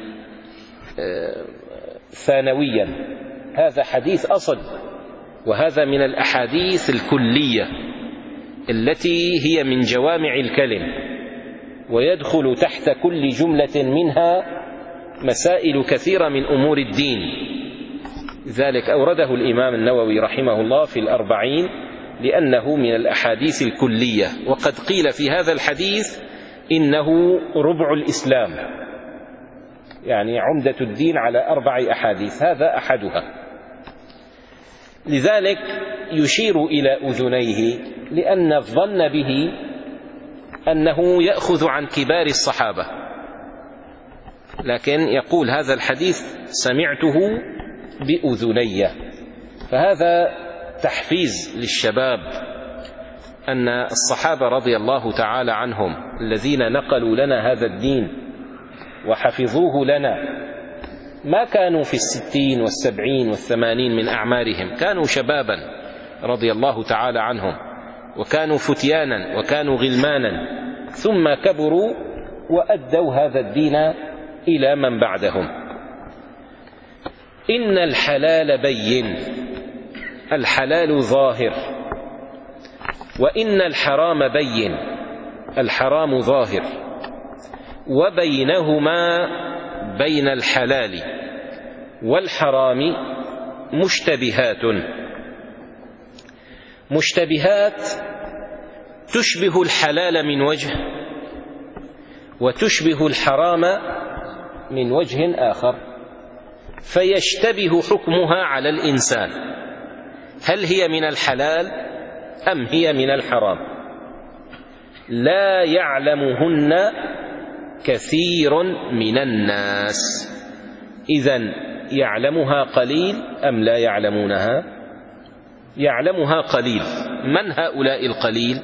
ثانويا، هذا حديث أصل، وهذا من الأحاديث الكلية التي هي من جوامع الكلم، ويدخل تحت كل جملة منها مسائل كثيرة من أمور الدين. ذلك أورده الإمام النووي رحمه الله في الأربعين لأنه من الأحاديث الكلية. وقد قيل في هذا الحديث إنه ربع الإسلام، يعني عمدة الدين على أربع أحاديث، هذا أحدها. لذلك يشير إلى أذنيه، لأن الظن به أنه يأخذ عن كبار الصحابة، لكن يقول هذا الحديث سمعته بأذني. فهذا تحفيز للشباب أن الصحابة رضي الله تعالى عنهم الذين نقلوا لنا هذا الدين وحفظوه لنا ما كانوا في الستين والسبعين والثمانين من أعمارهم، كانوا شبابا رضي الله تعالى عنهم، وكانوا فتيانا وكانوا غلمانا، ثم كبروا وأدوا هذا الدين إلى من بعدهم. إن الحلال بين، الحلال ظاهر، وإن الحرام بين، الحرام ظاهر، وبينهما بين الحلال والحرام مشتبهات. مشتبهات تشبه الحلال من وجه وتشبه الحرام من وجه آخر، فيشتبه حكمها على الإنسان، هل هي من الحلال أم هي من الحرام؟ لا يعلمهن كثير من الناس. إذن يعلمها قليل أم لا يعلمونها؟ يعلمها قليل. من هؤلاء القليل؟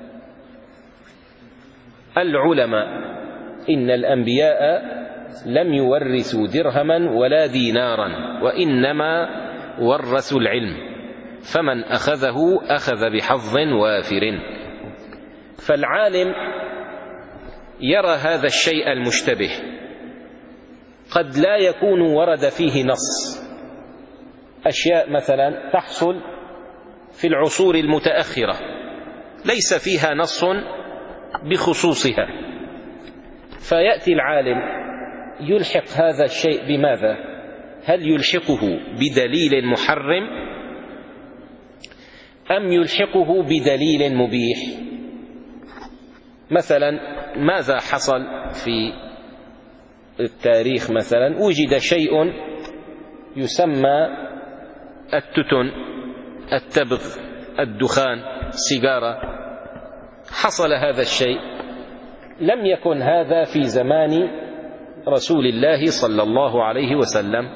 العلماء. إن الأنبياء لم يورثوا درهما ولا دينارا، وإنما ورثوا العلم، فمن أخذه أخذ بحظ وافر. فالعالم يرى هذا الشيء المشتبه، قد لا يكون ورد فيه نص، أشياء مثلا تحصل في العصور المتأخرة ليس فيها نص بخصوصها، فيأتي العالم يلحق هذا الشيء بماذا؟ هل يلحقه بدليل محرم أم يلحقه بدليل مبيح؟ مثلا ماذا حصل في التاريخ؟ مثلا وجد شيء يسمى التتن، التبغ، الدخان، السيجارة. حصل هذا الشيء، لم يكن هذا في زمان رسول الله صلى الله عليه وسلم.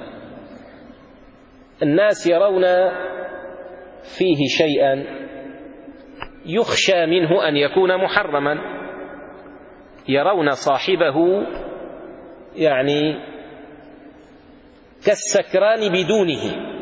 الناس يرون فيه شيئا يخشى منه أن يكون محرما، يرون صاحبه يعني كالسكران بدونه.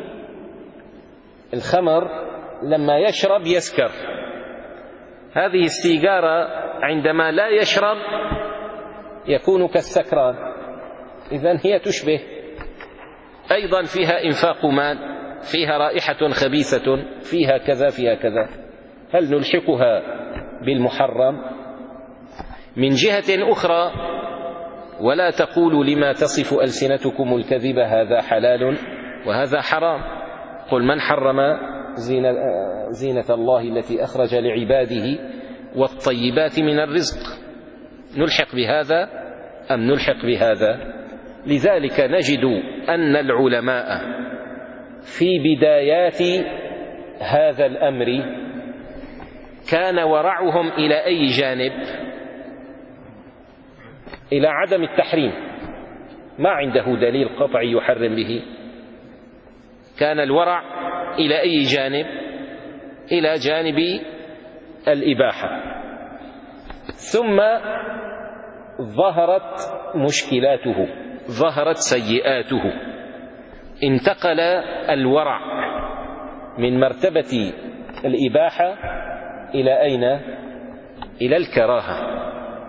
الخمر لما يشرب يسكر، هذه السيجارة عندما لا يشرب يكون كالسكران. إذن هي تشبه، أيضا فيها إنفاق مال، فيها رائحة خبيثة، فيها كذا فيها كذا. هل نلحقها بالمحرم؟ من جهة أخرى، ولا تقولوا لما تصف ألسنتكم الكذب هذا حلال وهذا حرام، قل من حرم زينة, زينة الله التي أخرج لعباده والطيبات من الرزق. نلحق بهذا أم نلحق بهذا؟ لذلك نجد أن العلماء في بدايات هذا الأمر كان ورعهم إلى أي جانب؟ إلى عدم التحريم، ما عنده دليل قطعي يحرم به. كان الورع إلى أي جانب؟ إلى جانب الإباحة. ثم ظهرت مشكلاته، ظهرت سيئاته، انتقل الورع من مرتبة الإباحة إلى أين؟ إلى الكراهة.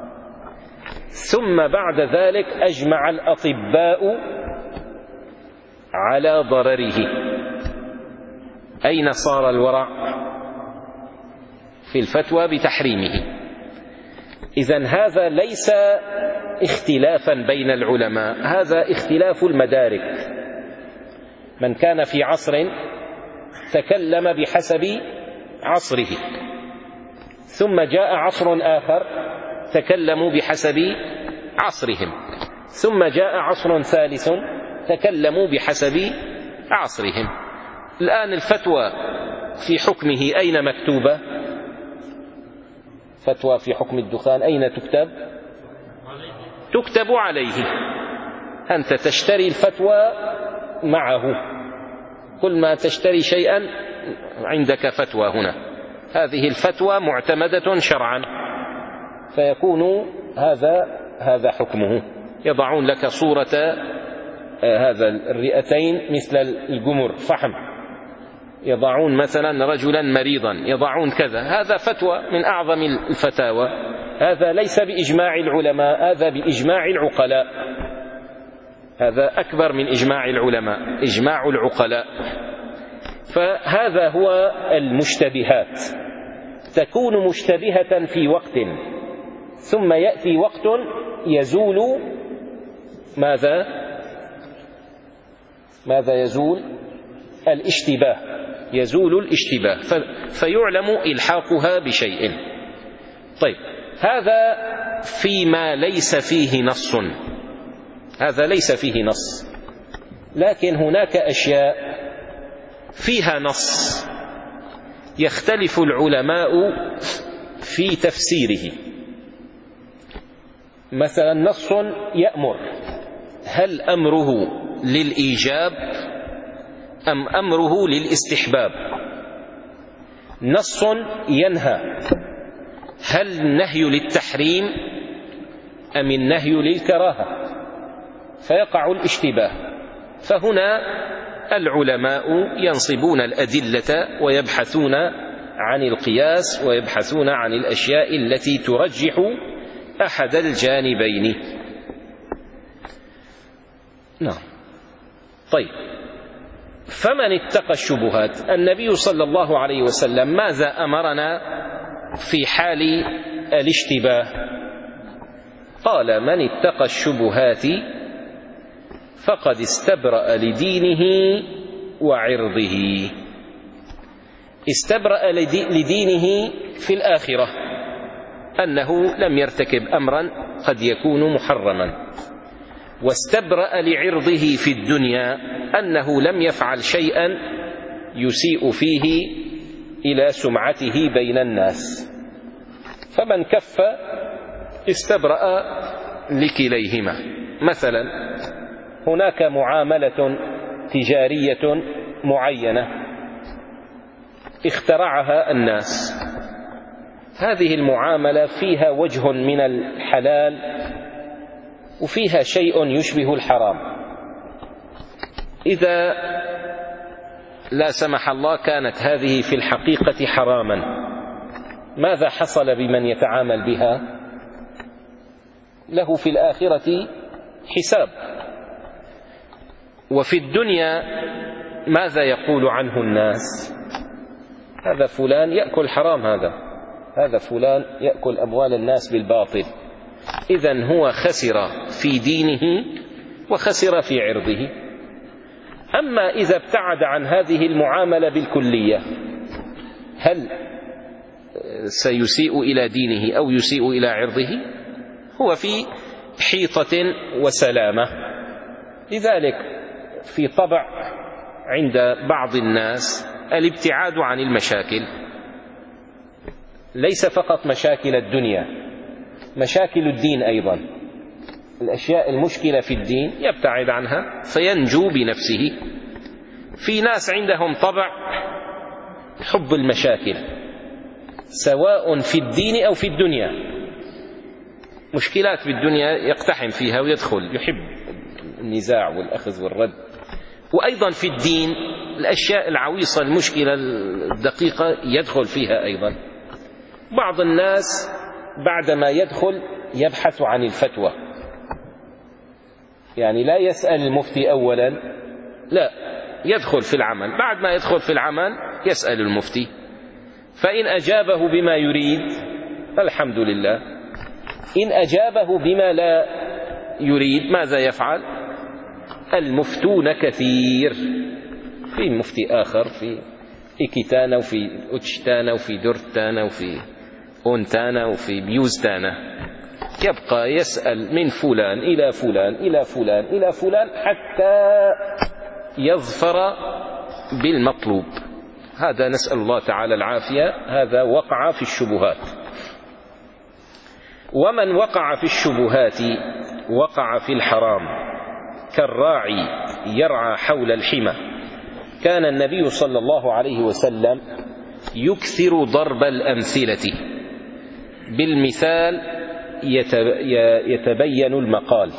ثم بعد ذلك أجمع الأطباء على ضرره. أين صار الورع؟ في الفتوى بتحريمه. إذن هذا ليس اختلافا بين العلماء، هذا اختلاف المدارك. من كان في عصر تكلم بحسب عصره، ثم جاء عصر آخر تكلموا بحسب عصرهم، ثم جاء عصر ثالث تكلموا بحسب عصرهم. الآن الفتوى في حكمه أين مكتوبة؟ فتوى في حكم الدخان أين تكتب؟ تكتب عليه. أنت تشتري الفتوى معه، كل ما تشتري شيئا عندك فتوى هنا، هذه الفتوى معتمدة شرعا، فيكون هذا هذا حكمه. يضعون لك صورة هذا الرئتين مثل الجمر فحم، يضعون مثلا رجلا مريضا، يضعون كذا، هذا فتوى من أعظم الفتاوى. هذا ليس بإجماع العلماء، هذا بإجماع العقلاء، هذا أكبر من إجماع العلماء، إجماع العقلاء. فهذا هو المشتبهات، تكون مشتبهة في وقت، ثم يأتي وقت يزول ماذا؟ ماذا يزول؟ الاشتباه، يزول الاشتباه فيعلم إلحاقها بشيء. طيب، هذا فيما ليس فيه نص، هذا ليس فيه نص، لكن هناك أشياء فيها نص يختلف العلماء في تفسيره. مثلا نص يأمر، هل أمره للإيجاب أم أمره للاستحباب؟ نص ينهى، هل النهي للتحريم أم النهي للكراهة؟ فيقع الاشتباه. فهنا العلماء ينصبون الأدلة ويبحثون عن القياس ويبحثون عن الأشياء التي ترجح أحد الجانبين. نعم. طيب، فمن اتقى الشبهات؟ النبي صلى الله عليه وسلم ماذا أمرنا في حال الاشتباه؟ قال: من اتقى الشبهات فقد استبرأ لدينه وعرضه. استبرأ لدينه في الآخرة، أنه لم يرتكب أمرا قد يكون محرما، واستبرأ لعرضه في الدنيا، أنه لم يفعل شيئا يسيء فيه إلى سمعته بين الناس. فمن كف استبرأ لكليهما. مثلا هناك معاملة تجارية معينة اخترعها الناس، هذه المعاملة فيها وجه من الحلال وفيها شيء يشبه الحرام. إذا لا سمح الله كانت هذه في الحقيقة حراما، ماذا حصل بمن يتعامل بها؟ له في الآخرة حساب. وفي الدنيا ماذا يقول عنه الناس؟ هذا فلان يأكل حرام، هذا هذا فلان يأكل أموال الناس بالباطل. إذن هو خسر في دينه وخسر في عرضه. أما إذا ابتعد عن هذه المعاملة بالكلية، هل سيسيء إلى دينه أو يسيء إلى عرضه؟ هو في حيطة وسلامة. لذلك في طبع عند بعض الناس الابتعاد عن المشاكل، ليس فقط مشاكل الدنيا، مشاكل الدين أيضا. الأشياء المشكلة في الدين يبتعد عنها فينجو بنفسه. في ناس عندهم طبع حب المشاكل، سواء في الدين أو في الدنيا. مشكلات في الدنيا يقتحم فيها ويدخل، يحب النزاع والأخذ والرد. وأيضا في الدين الأشياء العويصة المشكلة الدقيقة يدخل فيها أيضا. بعض الناس بعدما يدخل يبحث عن الفتوى، يعني لا يسأل المفتي أولا، لا، يدخل في العمل، بعد ما يدخل في العمل يسأل المفتي، فإن أجابه بما يريد الحمد لله، إن أجابه بما لا يريد ماذا يفعل؟ المفتون كثير، في مفتي آخر في إكتانا وفي أتشتانا وفي درتانا وفي أونتانا وفي بيوزتانا، يبقى يسأل من فلان إلى فلان إلى فلان إلى فلان حتى يظفر بالمطلوب. هذا نسأل الله تعالى العافية، هذا وقع في الشبهات. ومن وقع في الشبهات وقع في الحرام، كالراعي يرعى حول الحمى. كان النبي صلى الله عليه وسلم يكثر ضرب الأمثلة، بالمثال يتبين المقال.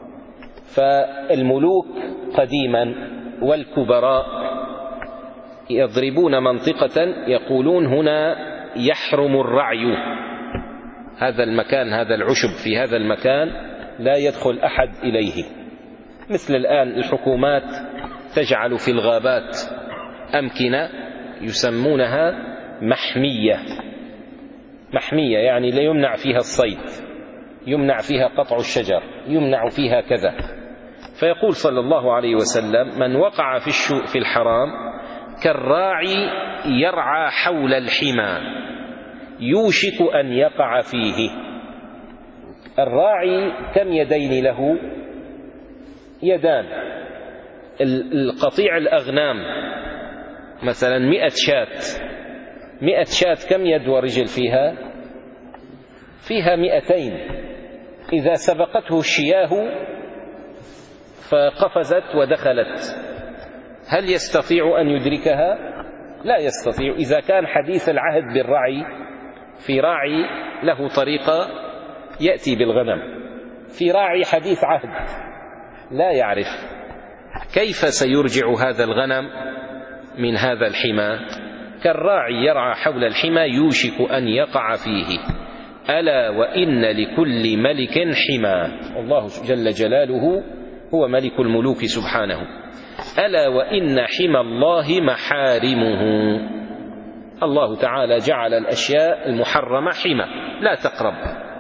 فالملوك قديما والكبراء يضربون منطقة يقولون هنا يحرم الرعي، هذا المكان، هذا العشب في هذا المكان لا يدخل أحد إليه. مثل الآن الحكومات تجعل في الغابات أمكنة يسمونها محمية، محمية يعني لا يمنع فيها الصيد، يمنع فيها قطع الشجر، يمنع فيها كذا. فيقول صلى الله عليه وسلم: من وقع في, في الحرام كالراعي يرعى حول الحمى يوشك أن يقع فيه. الراعي كم يدين له؟ يدان. القطيع الأغنام مثلا مئة شاة، مئة شاة كم يد ورجل فيها؟ فيها مئتين. إذا سبقته الشياه فقفزت ودخلت، هل يستطيع أن يدركها؟ لا يستطيع. إذا كان حديث العهد بالرعي، في راعي له طريقة يأتي بالغنم، في راعي حديث عهد لا يعرف، كيف سيرجع هذا الغنم من هذا الحمى؟ كالراعي يرعى حول الحمى يوشك أن يقع فيه. ألا وإن لكل ملك حمى. الله جل جلاله هو ملك الملوك سبحانه. ألا وإن حمى الله محارمه. الله تعالى جعل الأشياء المحرمة حمى، لا تقرب.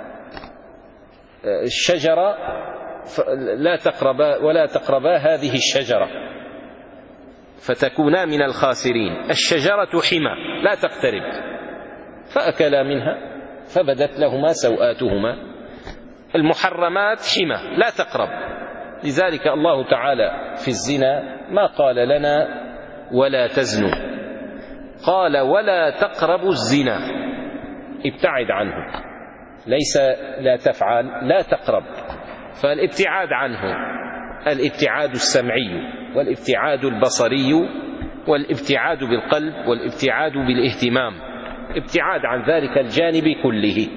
الشجرة لا تقربا ولا تقربا هذه الشجرة فتكونا من الخاسرين. الشجرة حمى لا تقترب، فأكلا منها فبدت لهما سوآتهما. المحرمات حمى لا تقرب. لذلك الله تعالى في الزنا ما قال لنا ولا تزنوا، قال ولا تقربوا الزنا، ابتعد عنه، ليس لا تفعل، لا تقرب. فالابتعاد عنه الابتعاد السمعي والابتعاد البصري والابتعاد بالقلب والابتعاد بالاهتمام، ابتعاد عن ذلك الجانب كله.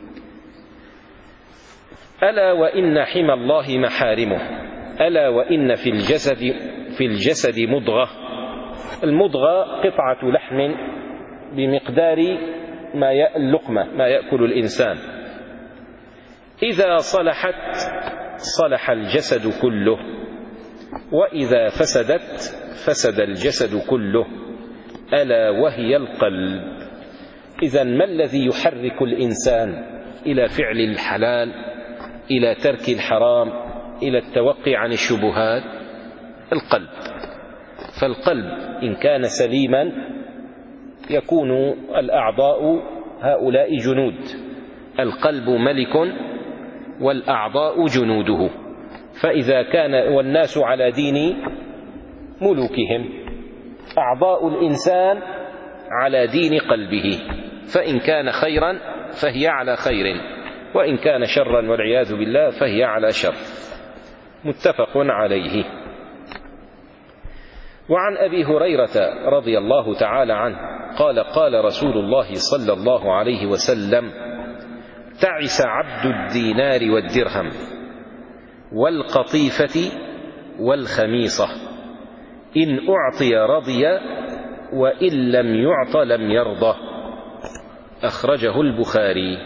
ألا وإن حمى الله محارمه. ألا وإن في الجسد في الجسد مضغة. المضغة قطعة لحم بمقدار ما اللقمة ما يأكل الإنسان، إذا صلحت صلح الجسد كله، وإذا فسدت فسد الجسد كله، ألا وهي القلب. إذن ما الذي يحرك الإنسان إلى فعل الحلال، إلى ترك الحرام، إلى التوقي عن الشبهات؟ القلب. فالقلب إن كان سليما يكون الأعضاء هؤلاء جنود. القلب ملك والأعضاء جنوده. فإذا كان والناس على دين ملوكهم، أعضاء الإنسان على دين قلبه، فإن كان خيرا فهي على خير، وإن كان شرا والعياذ بالله فهي على شر. متفق عليه. وعن أبي هريرة رضي الله تعالى عنه قال قال رسول الله صلى الله عليه وسلم: تعس عبد الدينار والدرهم والقطيفة والخميصة، إن أعطي رضي وإن لم يعط لم يرضى. أخرجه البخاري.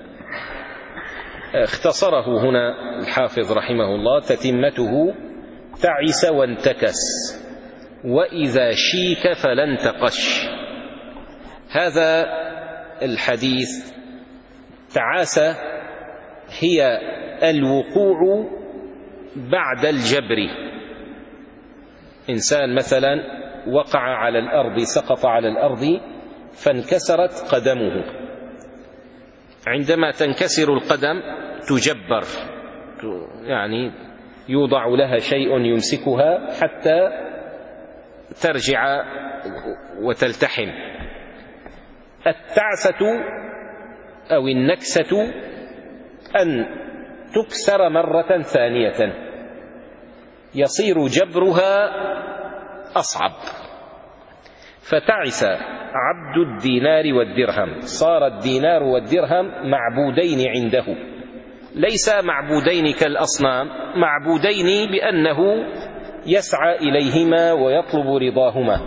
اختصره هنا الحافظ رحمه الله، تتمته: تعس وانتكس، وإذا شيك فلن تقش. هذا الحديث تعاسة هي الوقوع بعد الجبر. إنسان مثلا وقع على الأرض، سقط على الأرض فانكسرت قدمه. عندما تنكسر القدم تجبر، يعني يوضع لها شيء يمسكها حتى ترجع وتلتحم. التعسة أو النكسة أن تكسر مرة ثانية، يصير جبرها أصعب. فتعس عبد الدينار والدرهم، صار الدينار والدرهم معبودين عنده، ليس معبودين كالأصنام، معبودين بأنه يسعى إليهما ويطلب رضاهما.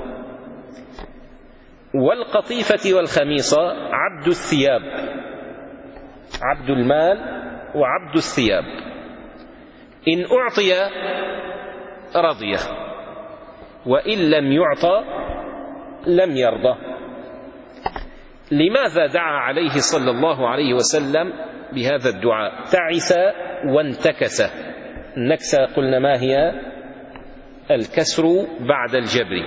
والقطيفة والخميصة عبد الثياب، عبد المال وعبد الثياب. إن أعطي رضي وإن لم يعطى لم يرضى. لماذا دعا عليه صلى الله عليه وسلم بهذا الدعاء؟ تعس وانتكس. النكسة قلنا ما هي؟ الكسر بعد الجبر.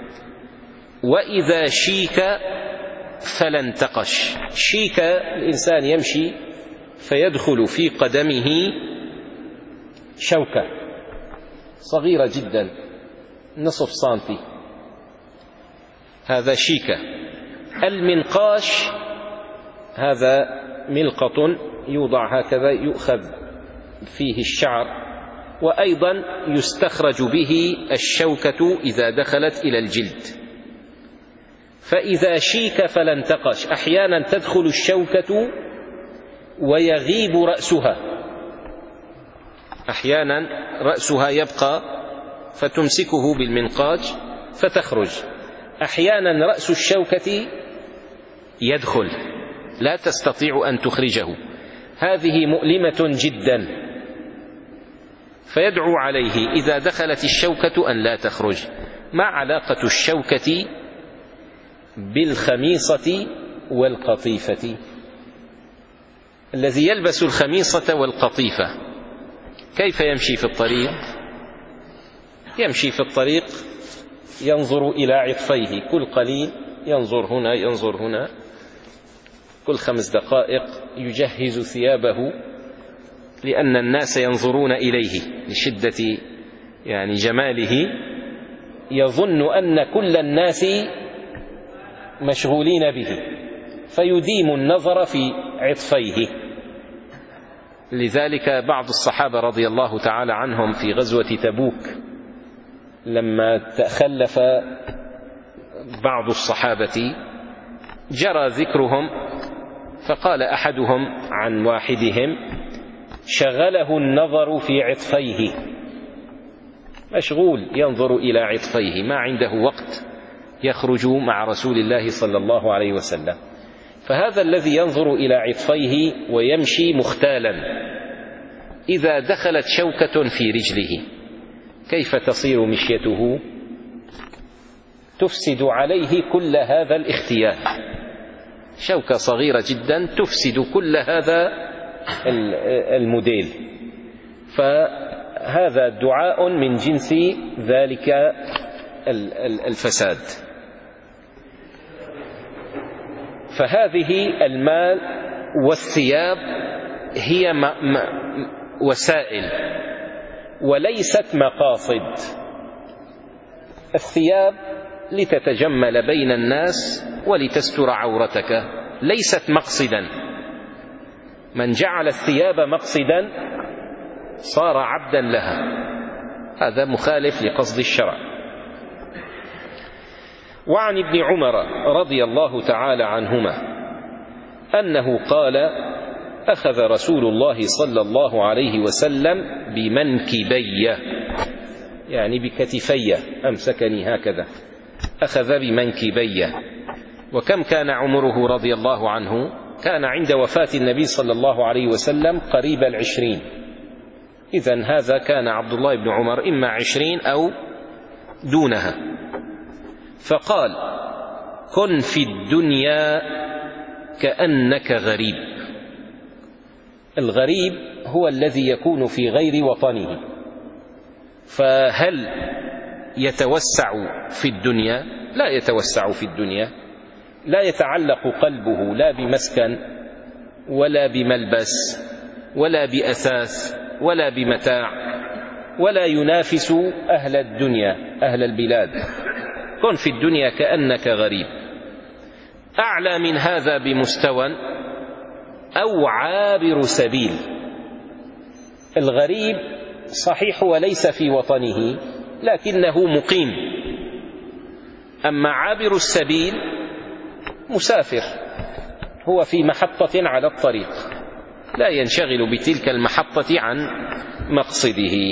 وإذا شيك فلا انتقش. شيك الإنسان يمشي فيدخل في قدمه شوكة صغيرة جدا نصف سنتي، هذا شيكة. المنقاش هذا ملقط يوضع هكذا يؤخذ فيه الشعر، وأيضا يستخرج به الشوكة إذا دخلت إلى الجلد. فإذا شيك فلا انتقش، أحيانا تدخل الشوكة ويغيب رأسها، أحيانا رأسها يبقى فتمسكه بالمنقاج فتخرج، أحيانا رأس الشوكة يدخل لا تستطيع أن تخرجه، هذه مؤلمة جدا، فيدعو عليه إذا دخلت الشوكة أن لا تخرج. ما علاقة الشوكة بالخميصة والقطيفة؟ الذي يلبس الخميصة والقطيفة كيف يمشي في الطريق؟ يمشي في الطريق ينظر إلى عطفيه، كل قليل ينظر هنا ينظر هنا، كل خمس دقائق يجهز ثيابه لأن الناس ينظرون إليه لشدة يعني جماله، يظن أن كل الناس مشغولين به فيديم النظر في عطفيه. لذلك بعض الصحابة رضي الله تعالى عنهم في غزوة تبوك لما تخلف بعض الصحابة جرى ذكرهم، فقال أحدهم عن واحدهم: شغله النظر في عطفيه، مشغول ينظر إلى عطفيه، ما عنده وقت يخرج مع رسول الله صلى الله عليه وسلم. فهذا الذي ينظر إلى عطفيه ويمشي مختالا إذا دخلت شوكة في رجله كيف تصير مشيته؟ تفسد عليه كل هذا الاختيار، شوكة صغيرة جدا تفسد كل هذا الموديل. فهذا دعاء من جنس ذلك الفساد. فهذه المال والثياب هي وسائل وليست مقاصد. الثياب لتتجمل بين الناس ولتستر عورتك، ليست مقصدا. من جعل الثياب مقصدا صار عبدا لها، هذا مخالف لقصد الشرع. وعن ابن عمر رضي الله تعالى عنهما أنه قال: أخذ رسول الله صلى الله عليه وسلم بمنكبي، يعني بكتفي، أمسكني هكذا، أخذ بمنكبي. وكم كان عمره رضي الله عنه؟ كان عند وفاة النبي صلى الله عليه وسلم قريب العشرين، إذن هذا كان عبد الله بن عمر إما عشرين أو دونها. فقال: كن في الدنيا كأنك غريب. الغريب هو الذي يكون في غير وطنه، فهل يتوسع في الدنيا؟ لا يتوسع في الدنيا، لا يتعلق قلبه لا بمسكن ولا بملبس ولا بأساس ولا بمتاع، ولا ينافس أهل الدنيا أهل البلاد. كن في الدنيا كأنك غريب. أعلى من هذا بمستوى أو عابر سبيل. الغريب صحيح وليس في وطنه لكنه مقيم، أما عابر السبيل مسافر، هو في محطة على الطريق لا ينشغل بتلك المحطة عن مقصده.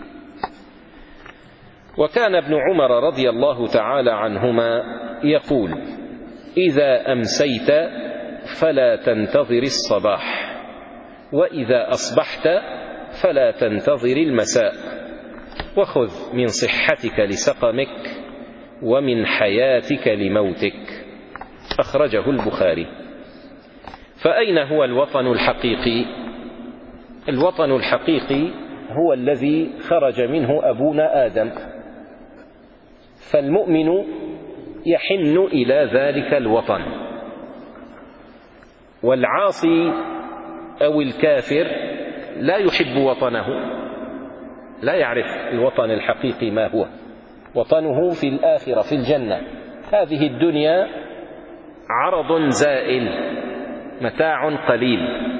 وكان ابن عمر رضي الله تعالى عنهما يقول: إذا أمسيت فلا تنتظر الصباح، وإذا أصبحت فلا تنتظر المساء، وخذ من صحتك لسقمك ومن حياتك لموتك. أخرجه البخاري. فأين هو الوطن الحقيقي؟ الوطن الحقيقي هو الذي خرج منه أبونا آدم، فالمؤمن يحن إلى ذلك الوطن، والعاصي أو الكافر لا يحب وطنه، لا يعرف الوطن الحقيقي ما هو، وطنه في الآخرة في الجنة. هذه الدنيا عرض زائل، متاع قليل.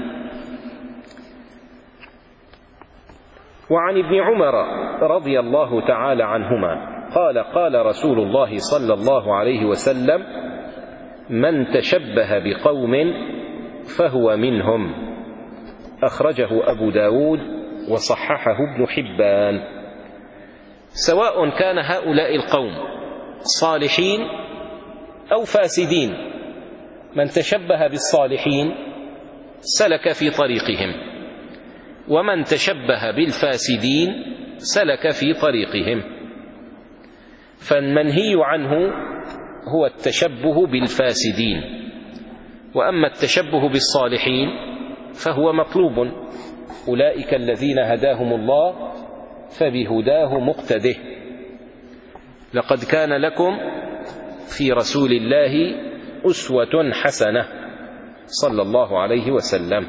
وعن ابن عمر رضي الله تعالى عنهما قال قال رسول الله صلى الله عليه وسلم: من تشبه بقوم فهو منهم. أخرجه أبو داود وصححه ابن حبان. سواء كان هؤلاء القوم صالحين أو فاسدين، من تشبه بالصالحين سلك في طريقهم، ومن تشبه بالفاسدين سلك في طريقهم. فالمنهي عنه هو التشبه بالفاسدين، وأما التشبه بالصالحين فهو مطلوب. أولئك الذين هداهم الله فبهداه مقتده. لقد كان لكم في رسول الله أسوة حسنة صلى الله عليه وسلم.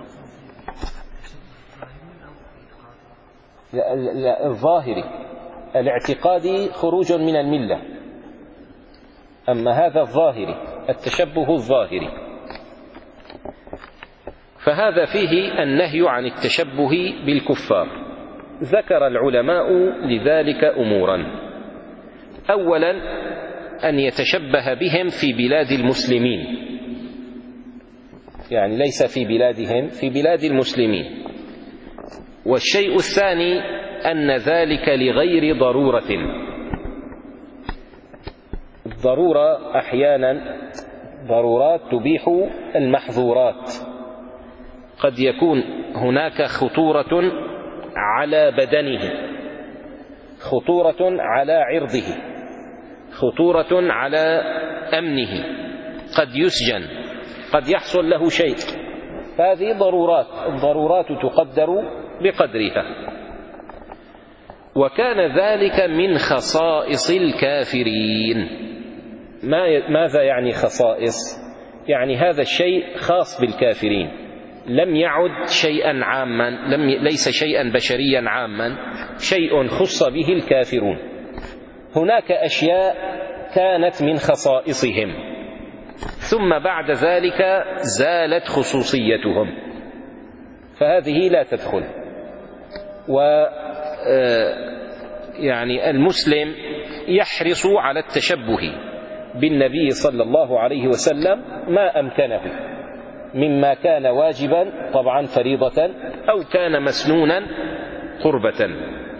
الظاهري الاعتقادي خروج من الملة، أما هذا الظاهري التشبه الظاهري، فهذا فيه النهي عن التشبه بالكفار. ذكر العلماء لذلك أمورا: أولا أن يتشبه بهم في بلاد المسلمين، يعني ليس في بلادهم، في بلاد المسلمين. والشيء الثاني أن ذلك لغير ضرورة. الضرورة أحيانا ضرورات تبيح المحظورات. قد يكون هناك خطورة على بدنه، خطورة على عرضه، خطورة على أمنه، قد يسجن، قد يحصل له شيء. هذه ضرورات، الضرورات تقدر بقدرها. وكان ذلك من خصائص الكافرين. ماذا يعني خصائص؟ يعني هذا الشيء خاص بالكافرين، لم يعد شيئا عاما، لم ليس شيئا بشريا عاما، شيء خص به الكافرون. هناك أشياء كانت من خصائصهم، ثم بعد ذلك زالت خصوصيتهم، فهذه لا تدخل. و يعني المسلم يحرص على التشبه بالنبي صلى الله عليه وسلم ما أمكنه، مما كان واجبا طبعا فريضة، أو كان مسنونا قربة.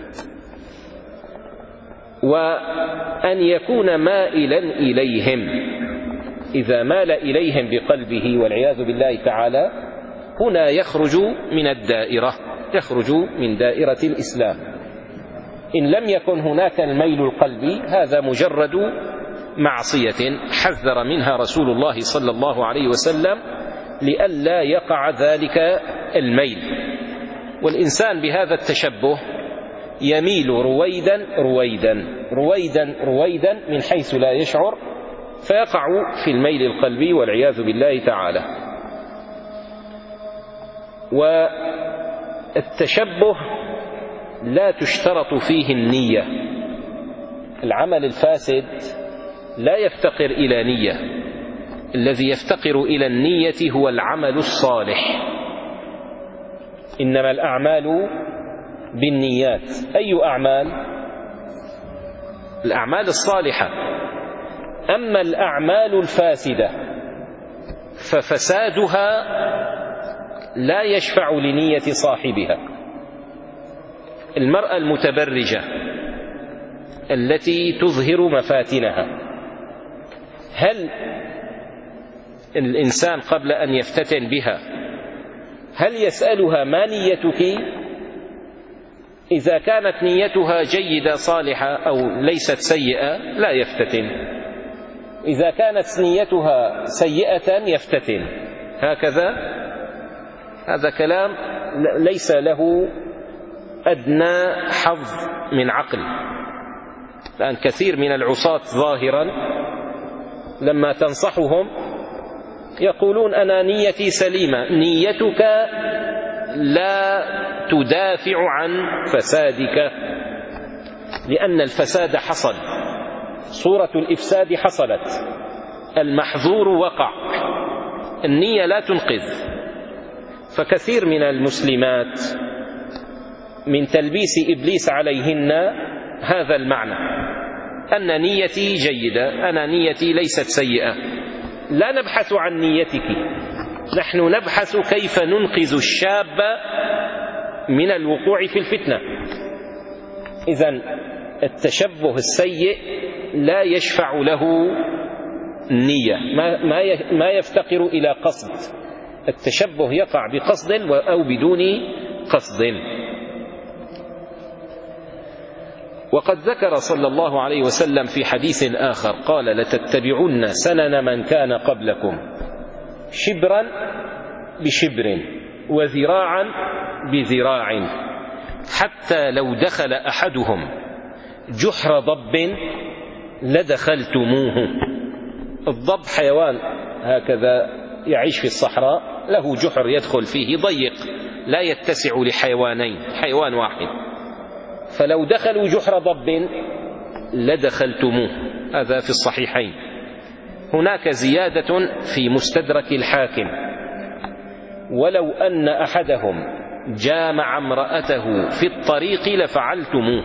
وأن يكون مائلا إليهم، إذا مال إليهم بقلبه والعياذ بالله تعالى، هنا يخرج من الدائرة، يخرج من دائرة الإسلام. إن لم يكن هناك الميل القلبي، هذا مجرد معصية حذر منها رسول الله صلى الله عليه وسلم لئلا يقع ذلك الميل. والإنسان بهذا التشبه يميل رويدا رويدا رويدا رويدا من حيث لا يشعر، فيقع في الميل القلبي والعياذ بالله تعالى. والتشبه لا تشترط فيه النية. العمل الفاسد لا يفتقر إلى نية، الذي يفتقر إلى النية هو العمل الصالح. إنما الأعمال بالنيات. أي أعمال؟ الأعمال الصالحة. أما الأعمال الفاسدة ففسادها لا يشفع لنية صاحبها. المرأة المتبرجة التي تظهر مفاتنها، هل الإنسان قبل أن يفتتن بها هل يسألها ما نيتك؟ إذا كانت نيتها جيدة صالحة أو ليست سيئة لا يفتتن، إذا كانت نيتها سيئة يفتتن. هكذا هذا كلام ليس له أدنى حظ من عقل. لأن كثير من العصاة ظاهرا لما تنصحهم يقولون أنا نيتي سليمة. نيتك لا تدافع عن فسادك، لأن الفساد حصل، صورة الإفساد حصلت، المحظور وقع، النية لا تنقذ. فكثير من المسلمات من تلبيس إبليس عليهن هذا المعنى، أن نيتي جيدة، أنا نيتي ليست سيئة. لا نبحث عن نيتك، نحن نبحث كيف ننقذ الشاب من الوقوع في الفتنة. إذن التشبه السيء لا يشفع له النية، ما يفتقر إلى قصد. التشبه يقع بقصد أو بدون قصد. وقد ذكر صلى الله عليه وسلم في حديث آخر قال: لتتبعن سنن من كان قبلكم شبرا بشبر وذراعا بذراع حتى لو دخل أحدهم جحر ضب لدخلتموه. الضب حيوان هكذا يعيش في الصحراء، له جحر يدخل فيه ضيق لا يتسع لحيوانين، حيوان واحد، فلو دخلوا جحر ضب لدخلتموه. هذا في الصحيحين. هناك زيادة في مستدرك الحاكم: ولو أن أحدهم جامع امرأته في الطريق لفعلتموه.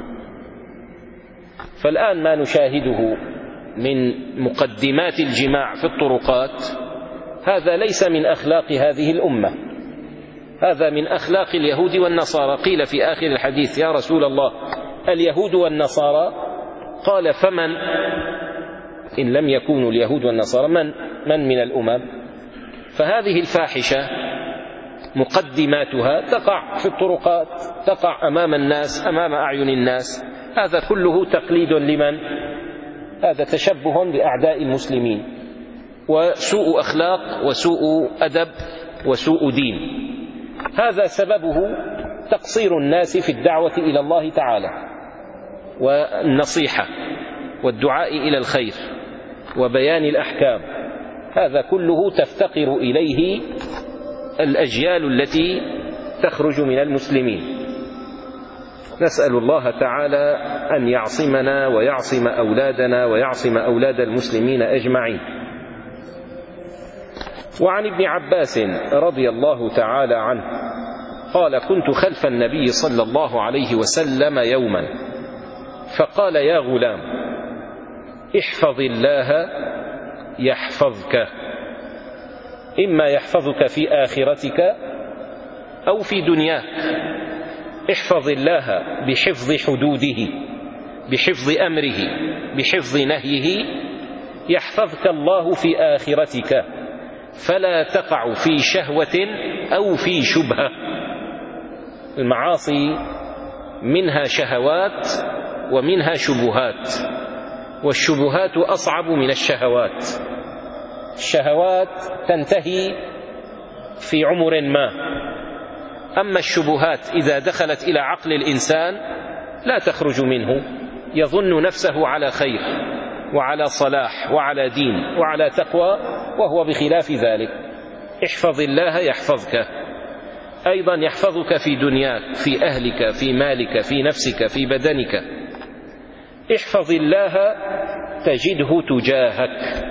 فالآن ما نشاهده من مقدمات الجماع في الطرقات هذا ليس من أخلاق هذه الأمة، هذا من أخلاق اليهود والنصارى. قيل في آخر الحديث: يا رسول الله اليهود والنصارى؟ قال: فمن؟ إن لم يكونوا اليهود والنصارى من من من الأمم؟ فهذه الفاحشة مقدماتها تقع في الطرقات، تقع أمام الناس، أمام أعين الناس. هذا كله تقليد لمن؟ هذا تشبه بأعداء المسلمين، وسوء أخلاق وسوء أدب وسوء دين. هذا سببه تقصير الناس في الدعوة إلى الله تعالى والنصيحة والدعاء إلى الخير وبيان الأحكام. هذا كله تفتقر إليه الأجيال التي تخرج من المسلمين. نسأل الله تعالى أن يعصمنا ويعصم أولادنا ويعصم أولاد المسلمين أجمعين. وعن ابن عباس رضي الله تعالى عنه قال: كنت خلف النبي صلى الله عليه وسلم يوما فقال: يا غلام احفظ الله يحفظك، إما يحفظك في آخرتك أو في دنياك. احفظ الله بحفظ حدوده، بحفظ أمره، بحفظ نهيه، يحفظك الله في آخرتك، فلا تقع في شهوة أو في شبهة. المعاصي منها شهوات ومنها شبهات، والشبهات أصعب من الشهوات. الشهوات تنتهي في عمر ما، أما الشبهات إذا دخلت إلى عقل الإنسان لا تخرج منه، يظن نفسه على خير وعلى صلاح وعلى دين وعلى تقوى، وهو بخلاف ذلك. احفظ الله يحفظك، أيضا يحفظك في دنياك، في أهلك، في مالك، في نفسك، في بدنك. احفظ الله تجده تجاهك،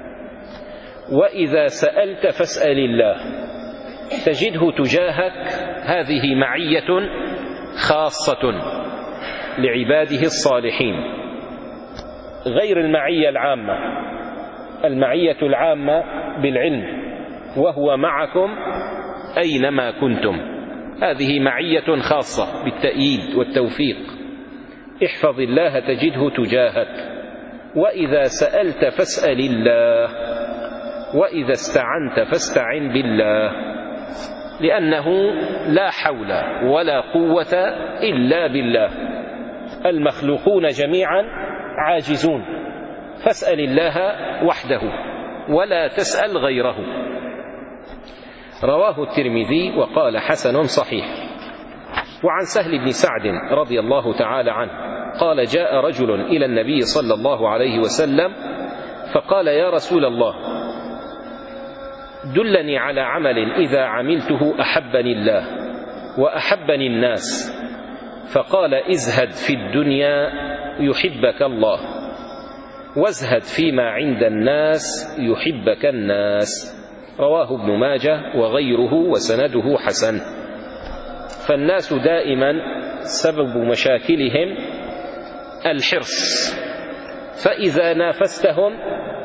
وإذا سألت فاسأل الله تجده تجاهك. هذه معية خاصة لعباده الصالحين غير المعية العامة. المعية العامة بالعلم: وهو معكم أينما كنتم. هذه معية خاصة بالتأييد والتوفيق. احفظ الله تجده تجاهك، وإذا سألت فاسأل الله، وإذا استعنت فاستعن بالله، لأنه لا حول ولا قوة إلا بالله. المخلوقون جميعا عاجزون، فاسأل الله وحده ولا تسأل غيره. رواه الترمذي وقال: حسن صحيح. وعن سهل بن سعد رضي الله تعالى عنه قال جاء رجل إلى النبي صلى الله عليه وسلم فقال يا رسول الله دلني على عمل إذا عملته أحبني الله وأحبني الناس، فقال ازهد في الدنيا يحبك الله وازهد فيما عند الناس يحبك الناس. رواه ابن ماجه وغيره وسنده حسن. فالناس دائما سبب مشاكلهم الحرص، فإذا نافستهم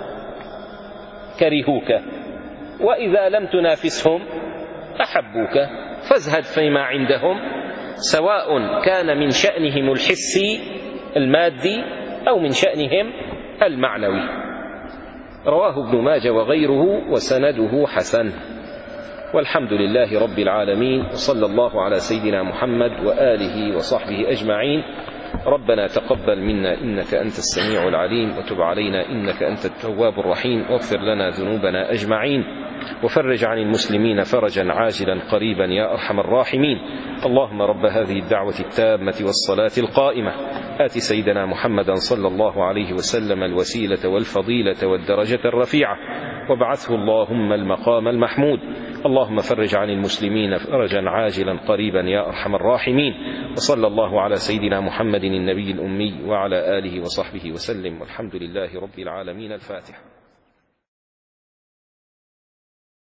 كرهوك، وإذا لم تنافسهم أحبوك. فازهد فيما عندهم، سواء كان من شأنهم الحسي المادي أو من شأنهم المعنوي. رواه ابن ماجه وغيره وسنده حسن. والحمد لله رب العالمين، وصلى الله على سيدنا محمد وآله وصحبه أجمعين. ربنا تقبل منا إنك أنت السميع العليم، وتب علينا إنك أنت التواب الرحيم، واغفر لنا ذنوبنا أجمعين، وفرج عن المسلمين فرجا عاجلا قريبا يا أرحم الراحمين. اللهم رب هذه الدعوة التامة والصلاة القائمة آت سيدنا محمدا صلى الله عليه وسلم الوسيلة والفضيلة والدرجة الرفيعة، وابعثه اللهم المقام المحمود. اللهم فرج عن المسلمين فرجا عاجلا قريبا يا أرحم الراحمين. وصلى الله على سيدنا محمد النبي الأمي وعلى آله وصحبه وسلم، والحمد لله رب العالمين. الفاتحة.